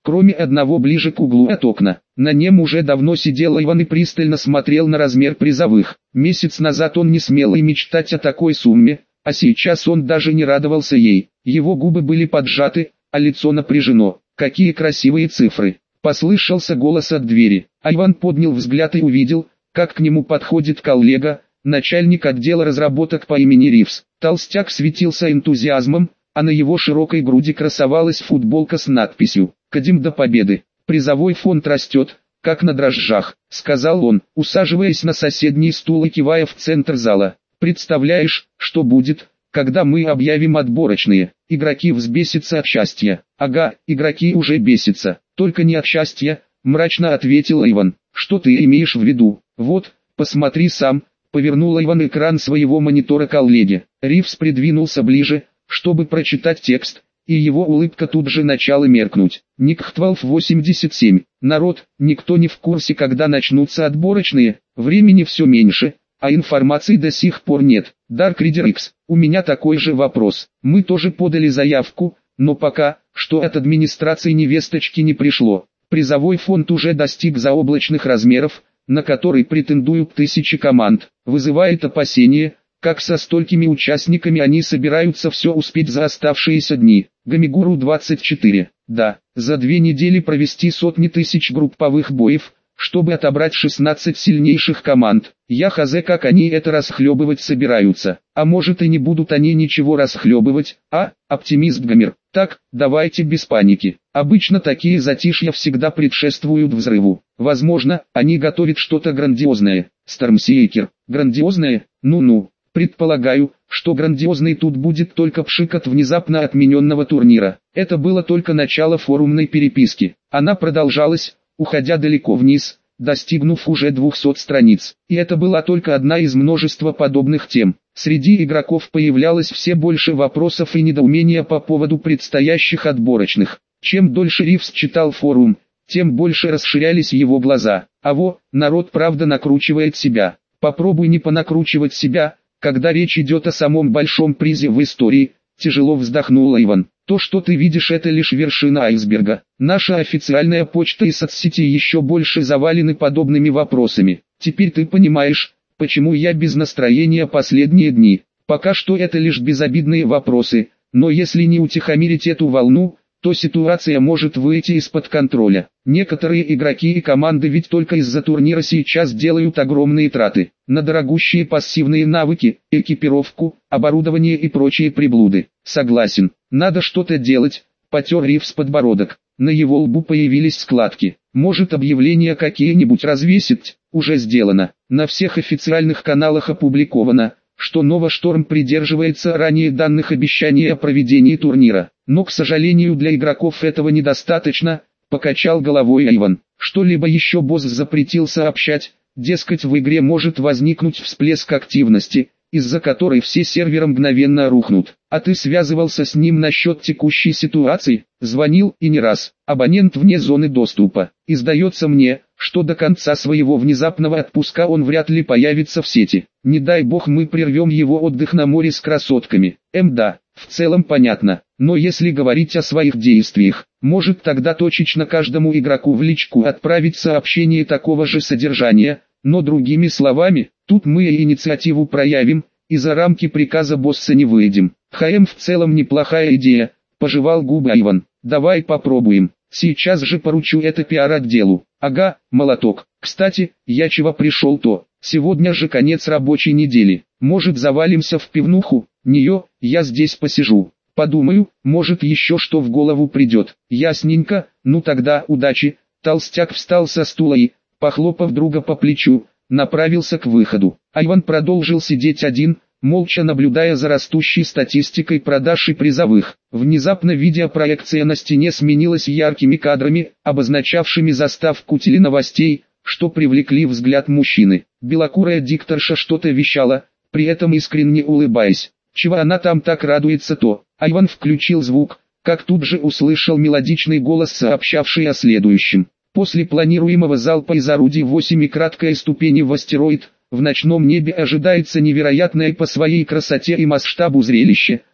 [SPEAKER 1] кроме одного ближе к углу от окна. На нем уже давно сидел Иван и пристально смотрел на размер призовых. Месяц назад он не смел и мечтать о такой сумме, а сейчас он даже не радовался ей. Его губы были поджаты, а лицо напряжено. Какие красивые цифры! Послышался голос от двери. А Иван поднял взгляд и увидел, как к нему подходит коллега, начальник отдела разработок по имени Ривз. Толстяк светился энтузиазмом, а на его широкой груди красовалась футболка с надписью «Кадим до победы». «Призовой фонд растет, как на дрожжах», — сказал он, усаживаясь на соседний стул и кивая в центр зала. «Представляешь, что будет, когда мы объявим отборочные? Игроки взбесятся от счастья». «Ага, игроки уже бесятся, только не от счастья», — мрачно ответил Иван. «Что ты имеешь в виду?» «Вот, посмотри сам», — повернул Иван экран своего монитора к коллеге. Ривз придвинулся ближе, чтобы прочитать текст, и его улыбка тут же начала меркнуть. Ник двенадцать восемьдесят семь. Народ, никто не в курсе, когда начнутся отборочные, времени все меньше, а информации до сих пор нет. Dark Reader X, у меня такой же вопрос. Мы тоже подали заявку, но пока, что от администрации невесточки не пришло. Призовой фонд уже достиг заоблачных размеров, на который претендуют тысячи команд. Вызывает опасения, как со столькими участниками они собираются все успеть за оставшиеся дни. Гамигуру двадцать четыре. Да, за две недели провести сотни тысяч групповых боев, чтобы отобрать шестнадцать сильнейших команд. Я хз, как они это расхлебывать собираются. А может и не будут они ничего расхлебывать, а, оптимист Гомер. Так, давайте без паники. Обычно такие затишья всегда предшествуют взрыву. Возможно, они готовят что-то грандиозное. Стормсейкер. Грандиозное? Ну-ну. Предполагаю, что грандиозный тут будет только пшик от внезапно отмененного турнира. Это было только начало форумной переписки. Она продолжалась, уходя далеко вниз, достигнув уже двухсот страниц. И это была только одна из множества подобных тем. Среди игроков появлялось все больше вопросов и недоумения по поводу предстоящих отборочных. Чем дольше Ривз читал форум, тем больше расширялись его глаза. А во, народ правда накручивает себя. Попробуй не понакручивать себя, когда речь идет о самом большом призе в истории, тяжело вздохнул Иван. То, что ты видишь, это лишь вершина айсберга. Наша официальная почта и соцсети еще больше завалены подобными вопросами. Теперь ты понимаешь, почему я без настроения последние дни. Пока что это лишь безобидные вопросы, но если не утихомирить эту волну, то ситуация может выйти из-под контроля. Некоторые игроки и команды ведь только из-за турнира сейчас делают огромные траты на дорогущие пассивные навыки, экипировку, оборудование и прочие приблуды. Согласен, надо что-то делать, потер Ривз подбородок. На его лбу появились складки. Может, объявления какие-нибудь развесить? Уже сделано. На всех официальных каналах опубликовано, что Нова Шторм придерживается ранее данных обещаний о проведении турнира. Но, к сожалению, для игроков этого недостаточно, покачал головой Иван. Что-либо еще босс запретил сообщать, дескать, в игре может возникнуть всплеск активности, из-за которой все серверы мгновенно рухнут. А ты связывался с ним насчет текущей ситуации? Звонил и не раз. Абонент вне зоны доступа. И сдается мне, что до конца своего внезапного отпуска он вряд ли появится в сети. Не дай бог мы прервем его отдых на море с красотками. Эм да, в целом понятно. Но если говорить о своих действиях, может тогда точечно каждому игроку в личку отправить сообщение такого же содержания, но другими словами, тут мы и инициативу проявим, и за рамки приказа босса не выйдем. ХМ в целом неплохая идея, пожевал губы Иван. Давай попробуем. Сейчас же поручу это пиар-отделу. Ага, молоток. Кстати, я чего пришел то. Сегодня же конец рабочей недели. Может завалимся в пивнуху? Нее, я здесь посижу. Подумаю, может еще что в голову придет. Ясненько, ну тогда удачи. Толстяк встал со стула и, похлопав друга по плечу, направился к выходу. А Иван продолжил сидеть один, молча наблюдая за растущей статистикой продаж и призовых. Внезапно видеопроекция на стене сменилась яркими кадрами, обозначавшими заставку теленовостей, что привлекли взгляд мужчины. Белокурая дикторша что-то вещала, при этом искренне улыбаясь. Чего она там так радуется-то? А Иван включил звук, как тут же услышал мелодичный голос, сообщавший о следующем. После планируемого залпа из орудий восемь и краткой ступени в астероид, в ночном небе ожидается невероятное по своей красоте и масштабу зрелище,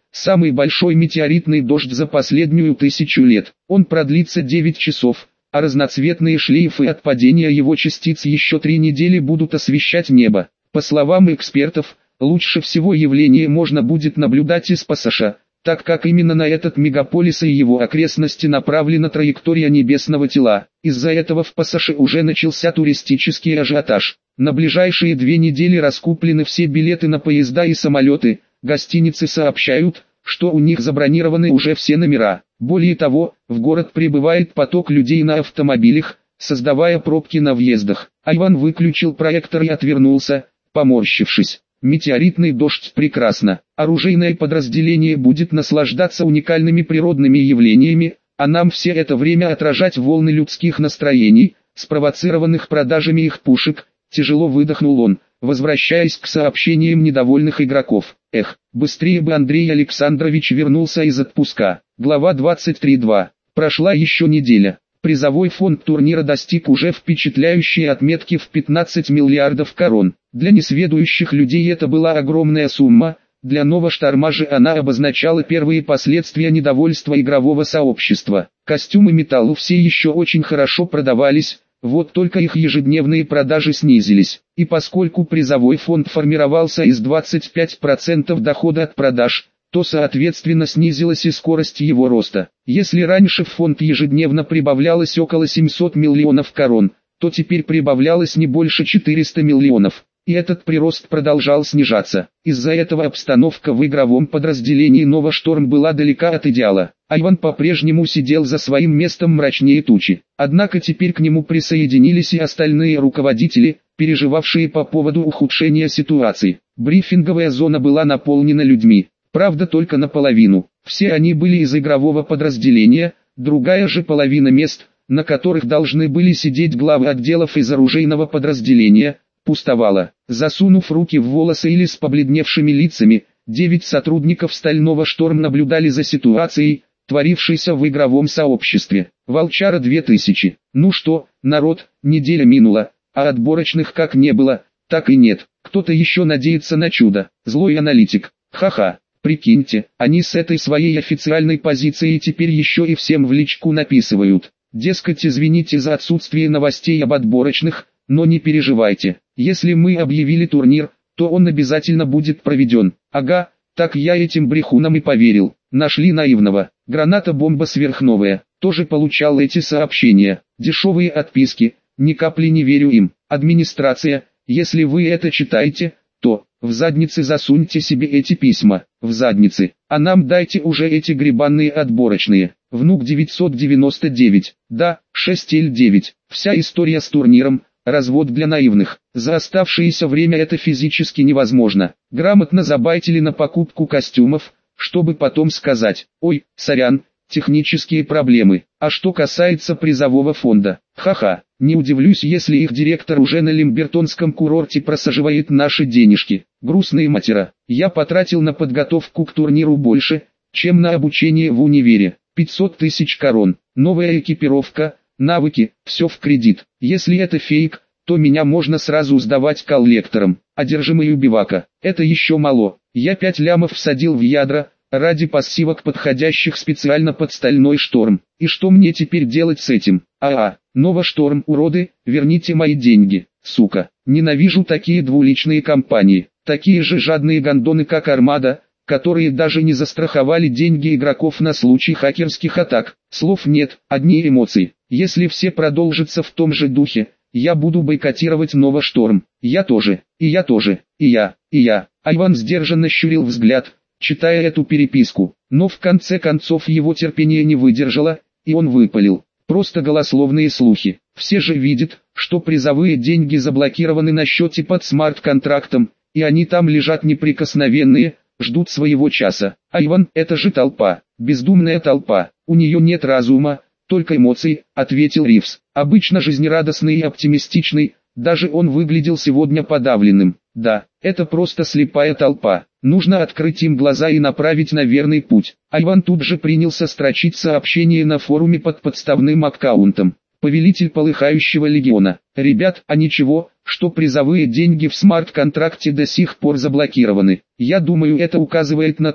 [SPEAKER 1] самый большой метеоритный дождь за последнюю тысячу лет. Он продлится девять часов, а разноцветные шлейфы от падения его частиц еще три недели будут освещать небо. По словам экспертов, лучше всего явление можно будет наблюдать из Пасаша, так как именно на этот мегаполис и его окрестности направлена траектория небесного тела. Из-за этого в Пасаше уже начался туристический ажиотаж. На ближайшие две недели раскуплены все билеты на поезда и самолеты, гостиницы сообщают, что у них забронированы уже все номера. Более того, в город прибывает поток людей на автомобилях, создавая пробки на въездах. Айван выключил проектор и отвернулся, поморщившись. Метеоритный дождь прекрасно. Оружейное подразделение будет наслаждаться уникальными природными явлениями, а нам все это время отражать волны людских настроений, спровоцированных продажами их пушек. Тяжело выдохнул он, возвращаясь к сообщениям недовольных игроков. Эх, быстрее бы Андрей Александрович вернулся из отпуска. Глава двадцать три точка два. Прошла еще неделя. Призовой фонд турнира достиг уже впечатляющей отметки в пятнадцать миллиардов корон. Для несведущих людей это была огромная сумма, для Новошторма же она обозначала первые последствия недовольства игрового сообщества. Костюмы металлу все еще очень хорошо продавались, вот только их ежедневные продажи снизились. И поскольку призовой фонд формировался из двадцати пяти процентов дохода от продаж, то соответственно снизилась и скорость его роста. Если раньше в фонд ежедневно прибавлялось около семисот миллионов корон, то теперь прибавлялось не больше четырёхсот миллионов. И этот прирост продолжал снижаться. Из-за этого обстановка в игровом подразделении Новошторм была далека от идеала. Айван по-прежнему сидел за своим местом мрачнее тучи. Однако теперь к нему присоединились и остальные руководители, переживавшие по поводу ухудшения ситуации. Брифинговая зона была наполнена людьми. Правда, только наполовину. Все они были из игрового подразделения, другая же половина мест, на которых должны были сидеть главы отделов из оружейного подразделения, пустовала. Засунув руки в волосы или с побледневшими лицами, девять сотрудников Стального Шторм наблюдали за ситуацией, творившейся в игровом сообществе. Волчара две тысячи. Ну что, народ, неделя минула, а отборочных как не было, так и нет. Кто-то еще надеется на чудо. Злой аналитик. Ха-ха. Прикиньте, они с этой своей официальной позицией теперь еще и всем в личку написывают. Дескать, извините за отсутствие новостей об отборочных, но не переживайте. Если мы объявили турнир, то он обязательно будет проведен. Ага, так я этим брехунам и поверил. Нашли наивного. Граната-бомба сверхновая. Тоже получал эти сообщения. Дешевые отписки. Ни капли не верю им. Администрация, если вы это читаете, то в задницы засуньте себе эти письма. В задницы. А нам дайте уже эти гребанные отборочные. Внук девятьсот девяносто девять. Да, шесть эль девять. Вся история с турниром. Развод для наивных. За оставшееся время это физически невозможно. Грамотно забайтили на покупку костюмов, чтобы потом сказать: ой, сорян, технические проблемы. А что касается призового фонда, ха-ха, не удивлюсь, если их директор уже на Лимбертонском курорте просаживает наши денежки. Грустные матера. Я потратил на подготовку к турниру больше, чем на обучение в универе. пятьсот тысяч корон. Новая экипировка, навыки, все в кредит. Если это фейк, то меня можно сразу сдавать коллекторам. Одержимый убивака. Это еще мало. Я пять лямов всадил в ядра, ради пассивок, подходящих специально под Стальной Шторм. И что мне теперь делать с этим? А-а, Новошторм, уроды, верните мои деньги, сука. Ненавижу такие двуличные компании. Такие же жадные гондоны, как Армада, которые даже не застраховали деньги игроков на случай хакерских атак. Слов нет, одни эмоции. Если все продолжится в том же духе, я буду бойкотировать Новошторм. Я тоже, и я тоже, и я, и я. Айван сдержанно щурил взгляд, читая эту переписку. Но в конце концов его терпение не выдержало, и он выпалил. Просто голословные слухи. Все же видят, что призовые деньги заблокированы на счете под смарт-контрактом, и они там лежат неприкосновенные, ждут своего часа. Айван, это же толпа, бездумная толпа, у нее нет разума, только эмоции, ответил Ривз. Обычно жизнерадостный и оптимистичный, даже он выглядел сегодня подавленным. Да, это просто слепая толпа. Нужно открыть им глаза и направить на верный путь. Айван тут же принялся строчить сообщение на форуме под подставным аккаунтом. Повелитель Полыхающего Легиона. Ребят, а ничего, что призовые деньги в смарт-контракте до сих пор заблокированы. Я думаю, это указывает на то,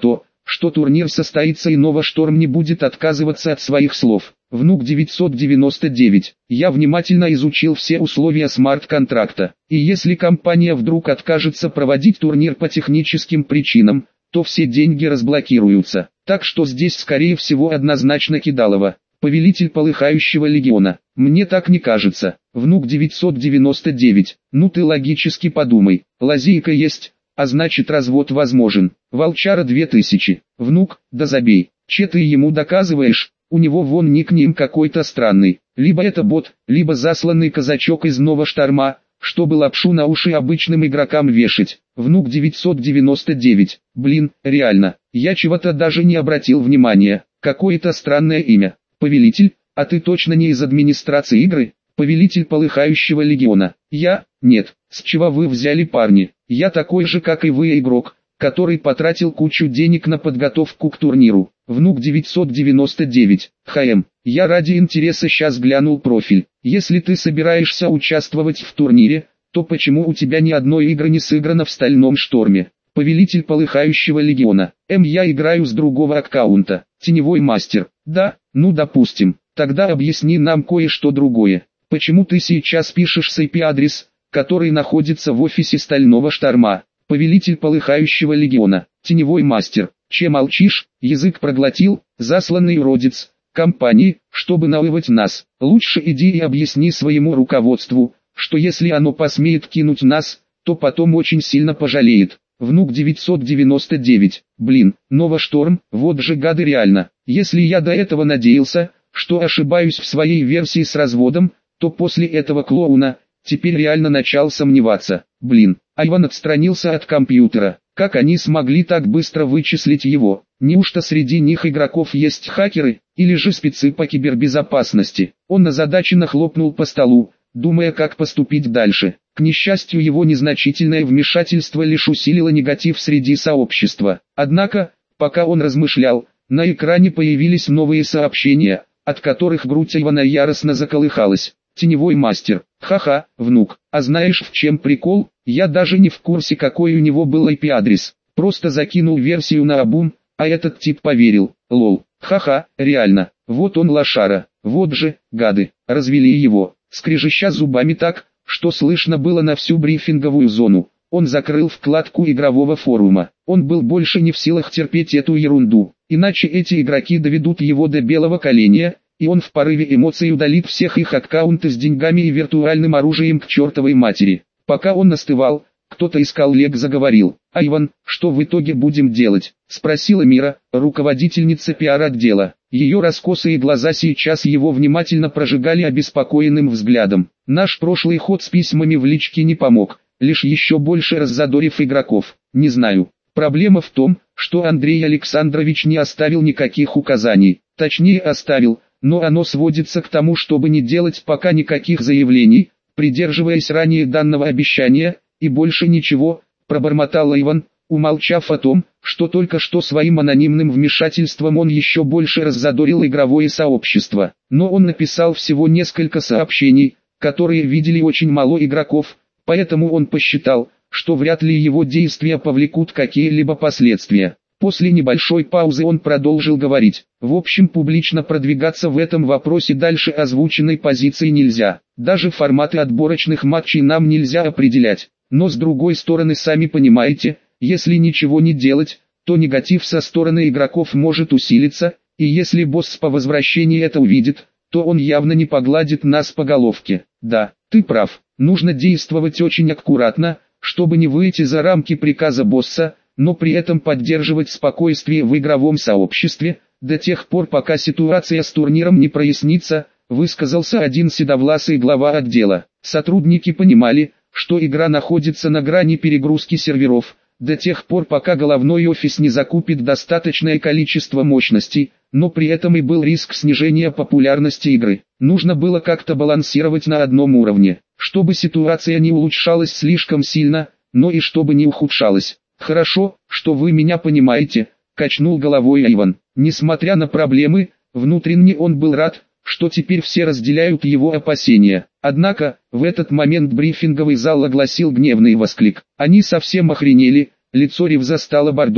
[SPEAKER 1] что турнир состоится и Нова Шторм не будет отказываться от своих слов. Внук девятьсот девяносто девять. Я внимательно изучил все условия смарт-контракта, и если компания вдруг откажется проводить турнир по техническим причинам, то все деньги разблокируются. Так что здесь скорее всего однозначно Кидалова, повелитель полыхающего легиона. Мне так не кажется. Внук девятьсот девяносто девять. Ну ты логически подумай. Лазейка есть, а значит развод возможен. Волчара две тысячи. Внук, да забей. Че ты ему доказываешь? У него вон никнейм какой-то странный. Либо это бот, либо засланный казачок из Нова Шторма, чтобы лапшу на уши обычным игрокам вешать. Внук девятьсот девяносто девять. Блин, реально. Я чего-то даже не обратил внимания. Какое-то странное имя. Повелитель, а ты точно не из администрации игры? Повелитель полыхающего легиона. Я? Нет. С чего вы взяли, парни? Я такой же, как и вы, игрок, который потратил кучу денег на подготовку к турниру. Внук девятьсот девяносто девять. ХМ. Я ради интереса сейчас глянул профиль. Если ты собираешься участвовать в турнире, то почему у тебя ни одной игры не сыграно в Стальном Шторме? Повелитель полыхающего легиона. М я играю с другого аккаунта. Теневой мастер. Да, ну допустим. Тогда объясни нам кое-что другое. Почему ты сейчас пишешь с ай пи-адрес, который находится в офисе Стального Шторма? Повелитель полыхающего легиона. Теневой мастер. Че молчишь? Язык проглотил, засланный уродец. Компании, чтобы налывать нас. Лучше иди и объясни своему руководству, что если оно посмеет кинуть нас, то потом очень сильно пожалеет. Внук девятьсот девяносто девять. Блин, Нова Шторм, вот же гады реально. Если я до этого надеялся, что ошибаюсь в своей версии с разводом, то после этого клоуна, теперь реально начал сомневаться. Блин, Айван отстранился от компьютера. Как они смогли так быстро вычислить его? Неужто среди них игроков есть хакеры, или же спецы по кибербезопасности? Он озадаченно хлопнул по столу, думая, как поступить дальше. К несчастью, его незначительное вмешательство лишь усилило негатив среди сообщества. Однако, пока он размышлял, на экране появились новые сообщения, от которых грудь Ивана яростно заколыхалась. Теневой мастер. Ха-ха, внук, а знаешь в чем прикол? Я даже не в курсе, какой у него был ай пи-адрес. Просто закинул версию на обум, а этот тип поверил. Лол. Ха-ха, реально. Вот он лошара. Вот же, гады, развели его. Скрежеща зубами так, что слышно было на всю брифинговую зону. Он закрыл вкладку игрового форума. Он был больше не в силах терпеть эту ерунду. Иначе эти игроки доведут его до белого коленя, и он в порыве эмоций удалит всех их аккаунты с деньгами и виртуальным оружием к чертовой матери. Пока он остывал, кто-то из коллег заговорил. «Айван, что в итоге будем делать?» — спросила Мира, руководительница пиар-отдела. Ее раскосые глаза сейчас его внимательно прожигали обеспокоенным взглядом. «Наш прошлый ход с письмами в личке не помог, лишь еще больше раззадорив игроков. Не знаю. Проблема в том, что Андрей Александрович не оставил никаких указаний. Точнее оставил, но оно сводится к тому, чтобы не делать пока никаких заявлений, придерживаясь ранее данного обещания, и больше ничего», — пробормотал Иван, умолчав о том, что только что своим анонимным вмешательством он еще больше раззадорил игровое сообщество. Но он написал всего несколько сообщений, которые видели очень мало игроков, поэтому он посчитал, что вряд ли его действия повлекут какие-либо последствия. После небольшой паузы он продолжил говорить. В общем, публично продвигаться в этом вопросе дальше озвученной позиции нельзя. Даже форматы отборочных матчей нам нельзя определять. Но с другой стороны, сами понимаете, если ничего не делать, то негатив со стороны игроков может усилиться, и если босс по возвращении это увидит, то он явно не погладит нас по головке. Да, ты прав, нужно действовать очень аккуратно, чтобы не выйти за рамки приказа босса, но при этом поддерживать спокойствие в игровом сообществе, до тех пор пока ситуация с турниром не прояснится, высказался один седовласый глава отдела. Сотрудники понимали, что игра находится на грани перегрузки серверов, до тех пор пока головной офис не закупит достаточное количество мощностей, но при этом и был риск снижения популярности игры. Нужно было как-то балансировать на одном уровне, чтобы ситуация не улучшалась слишком сильно, но и чтобы не ухудшалась. «Хорошо, что вы меня понимаете», — качнул головой Иван. Несмотря на проблемы, внутренне он был рад, что теперь все разделяют его опасения. Однако, в этот момент брифинговый зал огласил гневный восклик. Они совсем охренели, лицо Ривза стало бордовым.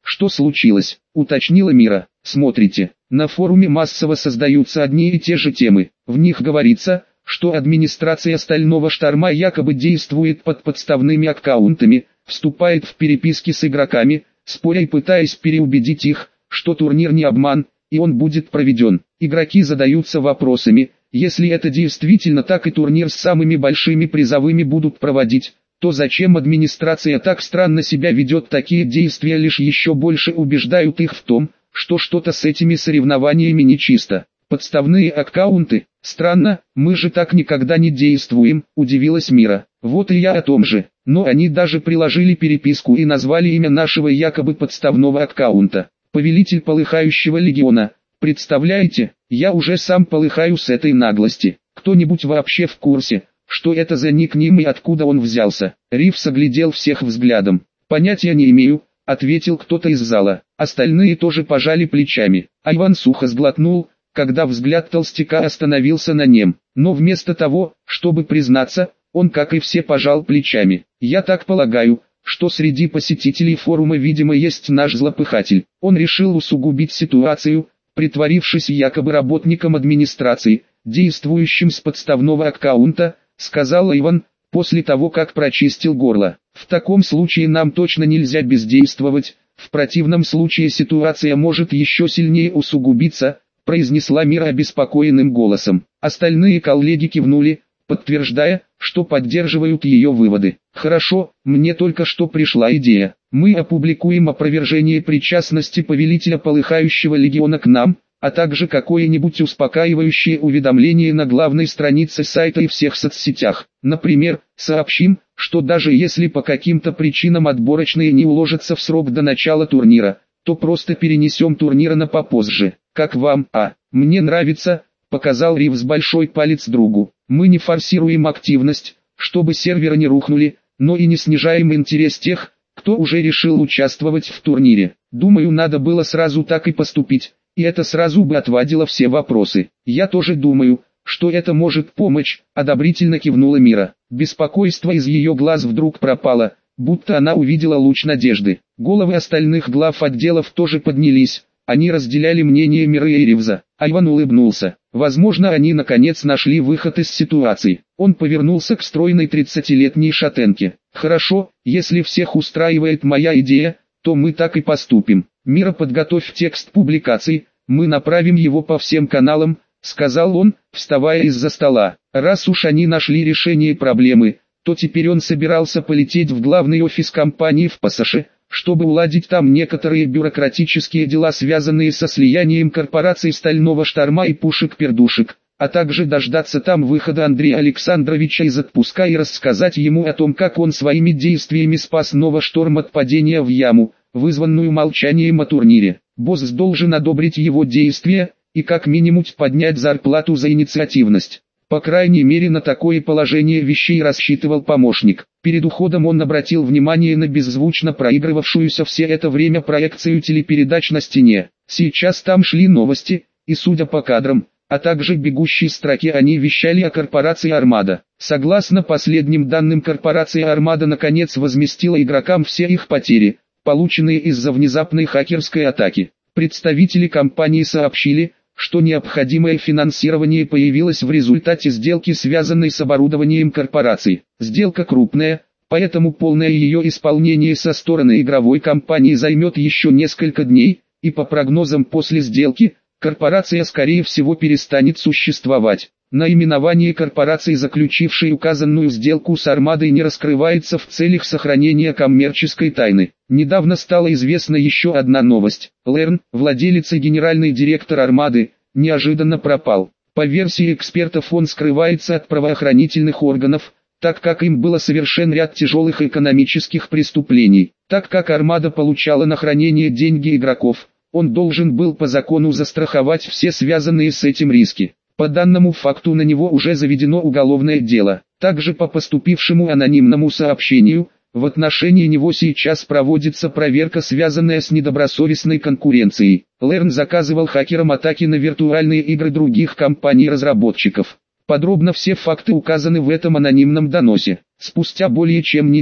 [SPEAKER 1] Что случилось? Уточнила Мира. Смотрите, на форуме массово создаются одни и те же темы. В них говорится, что администрация Стального Шторма якобы действует под подставными аккаунтами, вступает в переписки с игроками, споря и пытаясь переубедить их, что турнир не обман, и он будет проведен. Игроки задаются вопросами, если это действительно так и турнир с самыми большими призовыми будут проводить, то зачем администрация так странно себя ведет? Такие действия лишь еще больше убеждают их в том, что что-то с этими соревнованиями нечисто. Подставные аккаунты? Странно, мы же так никогда не действуем, удивилась Мира. Вот и я о том же, но они даже приложили переписку и назвали имя нашего якобы подставного аккаунта. Повелитель Полыхающего Легиона. Представляете, я уже сам полыхаю с этой наглости. Кто-нибудь вообще в курсе, что это за никнейм и откуда он взялся? Ривз оглядел всех взглядом. Понятия не имею, ответил кто-то из зала. Остальные тоже пожали плечами. А Иван сухо сглотнул, когда взгляд толстяка остановился на нем. Но вместо того, чтобы признаться, он, как и все, пожал плечами. Я так полагаю, что среди посетителей форума, видимо, есть наш злопыхатель. Он решил усугубить ситуацию, притворившись якобы работником администрации, действующим с подставного аккаунта, сказал Иван, после того как прочистил горло. В таком случае нам точно нельзя бездействовать, в противном случае ситуация может еще сильнее усугубиться, произнесла Мира обеспокоенным голосом. Остальные коллеги кивнули, подтверждая, что поддерживают ее выводы. Хорошо, мне только что пришла идея. Мы опубликуем опровержение причастности Повелителя Полыхающего Легиона к нам, а также какое-нибудь успокаивающее уведомление на главной странице сайта и всех соцсетях. Например, сообщим, что даже если по каким-то причинам отборочные не уложатся в срок до начала турнира, то просто перенесем турнир на попозже. Как вам? А, мне нравится, показал Ривз большой палец другу. Мы не форсируем активность, чтобы серверы не рухнули, но и не снижаем интерес тех, кто уже решил участвовать в турнире. Думаю, надо было сразу так и поступить, и это сразу бы отводило все вопросы. Я тоже думаю, что это может помочь, одобрительно кивнула Мира. Беспокойство из ее глаз вдруг пропало, будто она увидела луч надежды. Головы остальных глав отделов тоже поднялись. Они разделяли мнение Миры и Ривза. Айван улыбнулся. Возможно, они наконец нашли выход из ситуации. Он повернулся к стройной тридцатилетней шатенке. Хорошо, если всех устраивает моя идея, то мы так и поступим. Мира, подготовь текст публикаций, мы направим его по всем каналам, сказал он, вставая из-за стола. Раз уж они нашли решение проблемы, то теперь он собирался полететь в главный офис компании в Пассаже, чтобы уладить там некоторые бюрократические дела, связанные со слиянием корпораций Стального Шторма и Пушек-Пердушек, а также дождаться там выхода Андрея Александровича из отпуска и рассказать ему о том, как он своими действиями спас Нова Шторм от падения в яму, вызванную молчанием о турнире. Босс должен одобрить его действия и как минимум поднять зарплату за инициативность. По крайней мере, на такое положение вещей рассчитывал помощник. Перед уходом он обратил внимание на беззвучно проигрывавшуюся все это время проекцию телепередач на стене. Сейчас там шли новости, и судя по кадрам, а также бегущей строке, они вещали о корпорации Армада. Согласно последним данным, корпорация Армада наконец возместила игрокам все их потери, полученные из-за внезапной хакерской атаки. Представители компании сообщили, что необходимое финансирование появилось в результате сделки, связанной с оборудованием корпорации. Сделка крупная, поэтому полное ее исполнение со стороны игровой компании займет еще несколько дней, и по прогнозам после сделки, корпорация скорее всего перестанет существовать. Наименование корпорации, заключившей указанную сделку с Армадой, не раскрывается в целях сохранения коммерческой тайны. Недавно стала известна еще одна новость. Лерн, владелец и генеральный директор Армады, неожиданно пропал. По версии экспертов, он скрывается от правоохранительных органов, так как им было совершен ряд тяжелых экономических преступлений. Так как Армада получала на хранение деньги игроков, он должен был по закону застраховать все связанные с этим риски. По данному факту на него уже заведено уголовное дело. Также по поступившему анонимному сообщению, в отношении него сейчас проводится проверка, связанная с недобросовестной конкуренцией. Лерн заказывал хакерам атаки на виртуальные игры других компаний-разработчиков. Подробно все факты указаны в этом анонимном доносе. Спустя более чем неделю,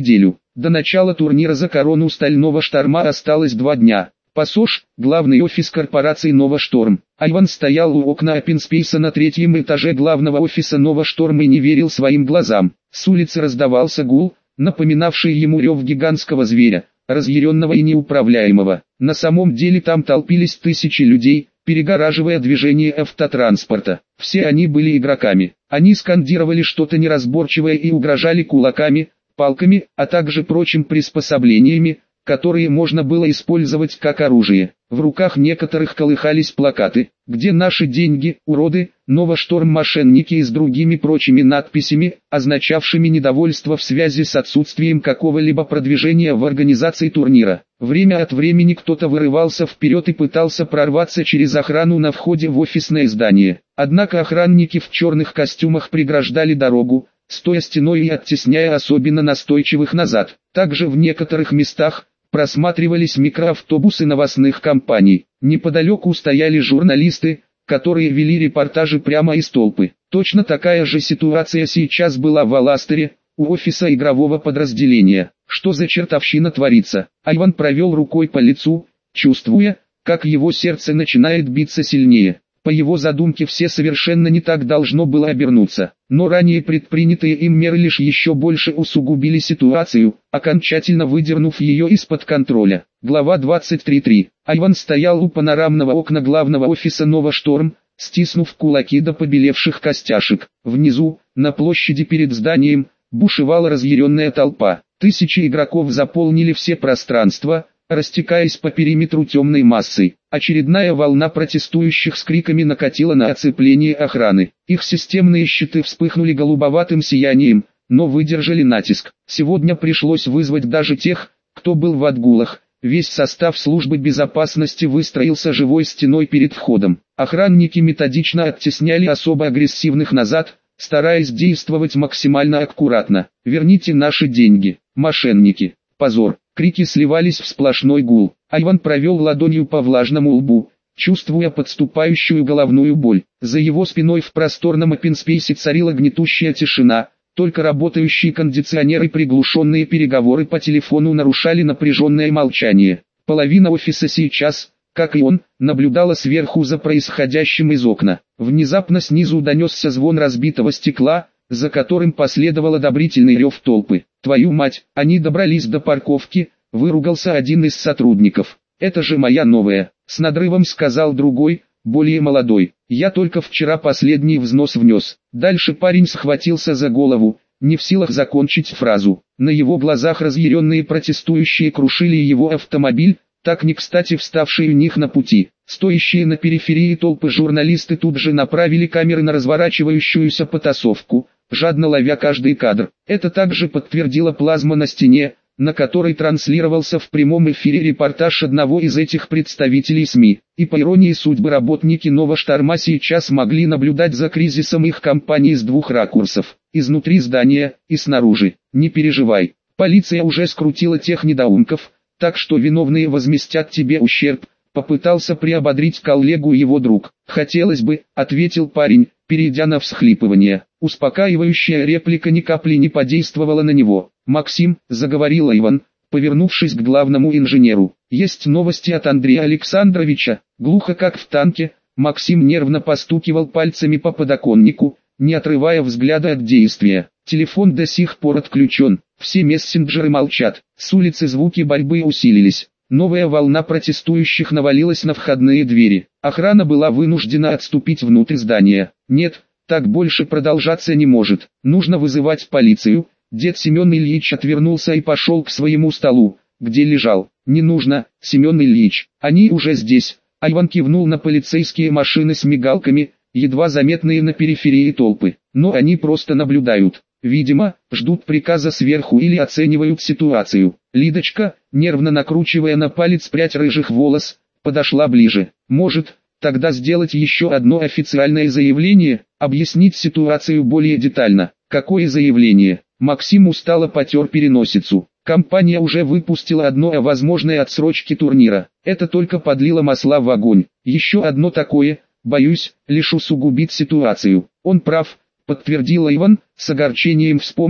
[SPEAKER 1] До начала турнира за корону Стального Шторма осталось два дня. Пассож, главный офис корпорации Нова Шторм. Айван стоял у окна Опенспейса на третьем этаже главного офиса Нова Шторм и не верил своим глазам. С улицы раздавался гул, напоминавший ему рев гигантского зверя, разъяренного и неуправляемого. На самом деле там толпились тысячи людей, перегораживая движение автотранспорта. Все они были игроками. Они скандировали что-то неразборчивое и угрожали кулаками, палками, а также прочим приспособлениями, которые можно было использовать как оружие. В руках некоторых колыхались плакаты, где наши деньги, уроды, Нова Шторм мошенники и с другими прочими надписями, означавшими недовольство в связи с отсутствием какого-либо продвижения в организации турнира. Время от времени кто-то вырывался вперед и пытался прорваться через охрану на входе в офисное здание. Однако охранники в черных костюмах преграждали дорогу, стоя стеной и оттесняя особенно настойчивых назад. Также в некоторых местах просматривались микроавтобусы новостных компаний. Неподалеку стояли журналисты, которые вели репортажи прямо из толпы. Точно такая же ситуация сейчас была в Аластере, у офиса игрового подразделения. Что за чертовщина творится? Айван провел рукой по лицу, чувствуя, как его сердце начинает биться сильнее. По его задумке все совершенно не так должно было обернуться, но ранее предпринятые им меры лишь еще больше усугубили ситуацию, окончательно выдернув ее из-под контроля. Глава двадцать три точка три. Айван стоял у панорамного окна главного офиса Нова Шторм, стиснув кулаки до побелевших костяшек. Внизу, на площади перед зданием, бушевала разъяренная толпа. Тысячи игроков заполнили все пространства, растекаясь по периметру темной массой. Очередная волна протестующих с криками накатила на оцепление охраны. Их системные щиты вспыхнули голубоватым сиянием, но выдержали натиск. Сегодня пришлось вызвать даже тех, кто был в отгулах. Весь состав службы безопасности выстроился живой стеной перед входом. Охранники методично оттесняли особо агрессивных назад, стараясь действовать максимально аккуратно. «Верните наши деньги, мошенники! Позор!» Крики сливались в сплошной гул. Айван провел ладонью по влажному лбу, чувствуя подступающую головную боль. За его спиной в просторном опенспейсе царила гнетущая тишина, только работающие кондиционеры и приглушенные переговоры по телефону нарушали напряженное молчание. Половина офиса сейчас, как и он, наблюдала сверху за происходящим из окна. Внезапно снизу донесся звон разбитого стекла, за которым последовал одобрительный рев толпы. «Твою мать, они добрались до парковки», — выругался один из сотрудников. «Это же моя новая», — с надрывом сказал другой, более молодой. «Я только вчера последний взнос внес». Дальше парень схватился за голову, не в силах закончить фразу. На его глазах разъяренные протестующие крушили его автомобиль, так не кстати вставший у них на пути. Стоящие на периферии толпы журналисты тут же направили камеры на разворачивающуюся потасовку, жадно ловя каждый кадр. Это также подтвердила плазма на стене, на которой транслировался в прямом эфире репортаж одного из этих представителей СМИ. И по иронии судьбы работники Нова Шторма сейчас могли наблюдать за кризисом их компании с двух ракурсов: изнутри здания и снаружи. «Не переживай, полиция уже скрутила тех недоумков, так что виновные возместят тебе ущерб», — попытался приободрить коллегу его друг. «Хотелось бы», — ответил парень, перейдя на всхлипывание. Успокаивающая реплика ни капли не подействовала на него. «Максим», — заговорил Иван, повернувшись к главному инженеру, — «есть новости от Андрея Александровича». Глухо как в танке, Максим нервно постукивал пальцами по подоконнику, не отрывая взгляда от действия. Телефон до сих пор отключен, все мессенджеры молчат, с улицы звуки борьбы усилились. Новая волна протестующих навалилась на входные двери. Охрана была вынуждена отступить внутрь здания. «Нет, так больше продолжаться не может. Нужно вызывать полицию». Дед Семен Ильич отвернулся и пошел к своему столу, где лежал. «Не нужно, Семен Ильич, они уже здесь». Айван кивнул на полицейские машины с мигалками, едва заметные на периферии толпы. «Но они просто наблюдают. Видимо, ждут приказа сверху или оценивают ситуацию». Лидочка, нервно накручивая на палец прядь рыжих волос, подошла ближе. «Может, тогда сделать еще одно официальное заявление, объяснить ситуацию более детально». «Какое заявление?» Максим устало потер переносицу. Компания уже выпустила одно о возможной отсрочке турнира. Это только подлило масла в огонь. Еще одно такое, боюсь, лишь усугубит ситуацию. Он прав, подтвердил Иван, с огорчением вспомнив,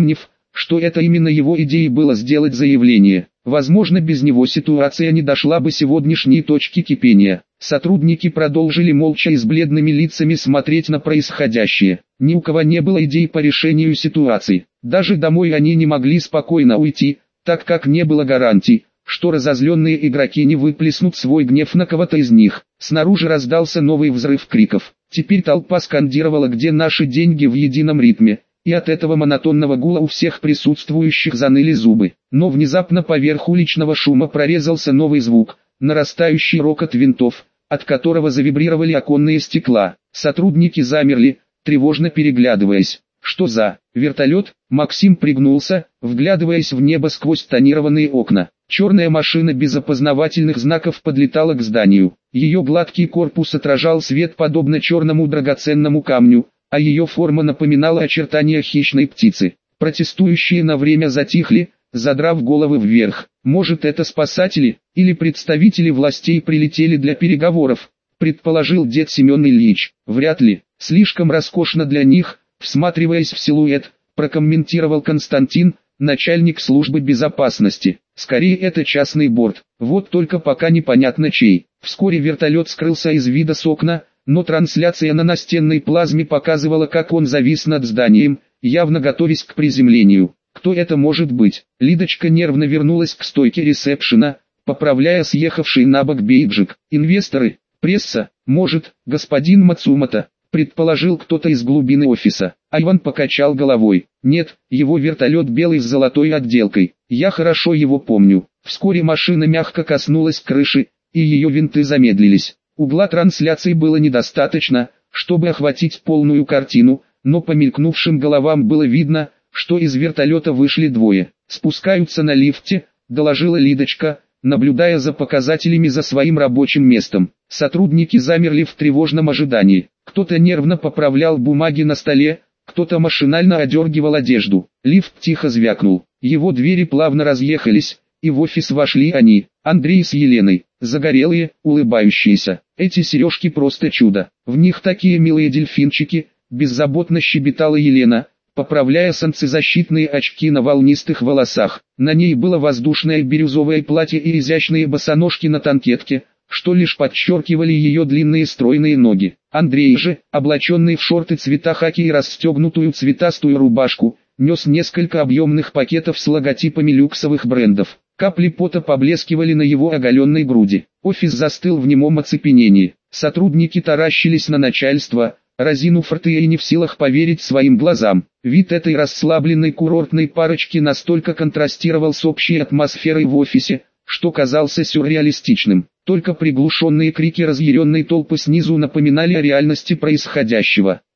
[SPEAKER 1] что это именно его идеей было сделать заявление. Возможно, без него ситуация не дошла бы сегодняшней точки кипения. Сотрудники продолжили молча и с бледными лицами смотреть на происходящее. Ни у кого не было идей по решению ситуации. Даже домой они не могли спокойно уйти, так как не было гарантий, что разозленные игроки не выплеснут свой гнев на кого-то из них. Снаружи раздался новый взрыв криков. Теперь толпа скандировала «Где наши деньги» в едином ритме, и от этого монотонного гула у всех присутствующих заныли зубы. Но внезапно поверх уличного шума прорезался новый звук, нарастающий рокот винтов, от которого завибрировали оконные стекла. Сотрудники замерли, тревожно переглядываясь. «Что за вертолет?» Максим пригнулся, вглядываясь в небо сквозь тонированные окна. Черная машина без опознавательных знаков подлетала к зданию. Ее гладкий корпус отражал свет подобно черному драгоценному камню, а ее форма напоминала очертания хищной птицы. Протестующие на время затихли, задрав головы вверх. «Может, это спасатели, или представители властей прилетели для переговоров?» предположил дед Семен Ильич. «Вряд ли, слишком роскошно для них», всматриваясь в силуэт, прокомментировал Константин, начальник службы безопасности. «Скорее это частный борт, вот только пока непонятно чей». Вскоре вертолет скрылся из вида с окна, но трансляция на настенной плазме показывала, как он завис над зданием, явно готовясь к приземлению. Кто это может быть? Лидочка нервно вернулась к стойке ресепшена, поправляя съехавший на бок бейджик. «Инвесторы? Пресса? Может, господин Мацумото?» предположил кто-то из глубины офиса. А Иван покачал головой. «Нет, его вертолет белый с золотой отделкой. Я хорошо его помню». Вскоре машина мягко коснулась крыши, и ее винты замедлились. Угла трансляции было недостаточно, чтобы охватить полную картину, но по мелькнувшим головам было видно, что из вертолета вышли двое. «Спускаются на лифте», — доложила Лидочка, наблюдая за показателями за своим рабочим местом. Сотрудники замерли в тревожном ожидании. Кто-то нервно поправлял бумаги на столе, кто-то машинально одергивал одежду. Лифт тихо звякнул. Его двери плавно разъехались, и в офис вошли они, Андрей с Еленой, загорелые, улыбающиеся. «Эти сережки просто чудо. В них такие милые дельфинчики», беззаботно щебетала Елена, поправляя солнцезащитные очки на волнистых волосах. На ней было воздушное бирюзовое платье и изящные босоножки на танкетке, что лишь подчеркивали ее длинные стройные ноги. Андрей же, облаченный в шорты цвета хаки и расстегнутую цветастую рубашку, нес несколько объемных пакетов с логотипами люксовых брендов. Капли пота поблескивали на его оголенной груди. Офис застыл в немом оцепенении. Сотрудники таращились на начальство, разинув рты и не в силах поверить своим глазам. Вид этой расслабленной курортной парочки настолько контрастировал с общей атмосферой в офисе, что казался сюрреалистичным. Только приглушенные крики разъяренной толпы снизу напоминали о реальности происходящего.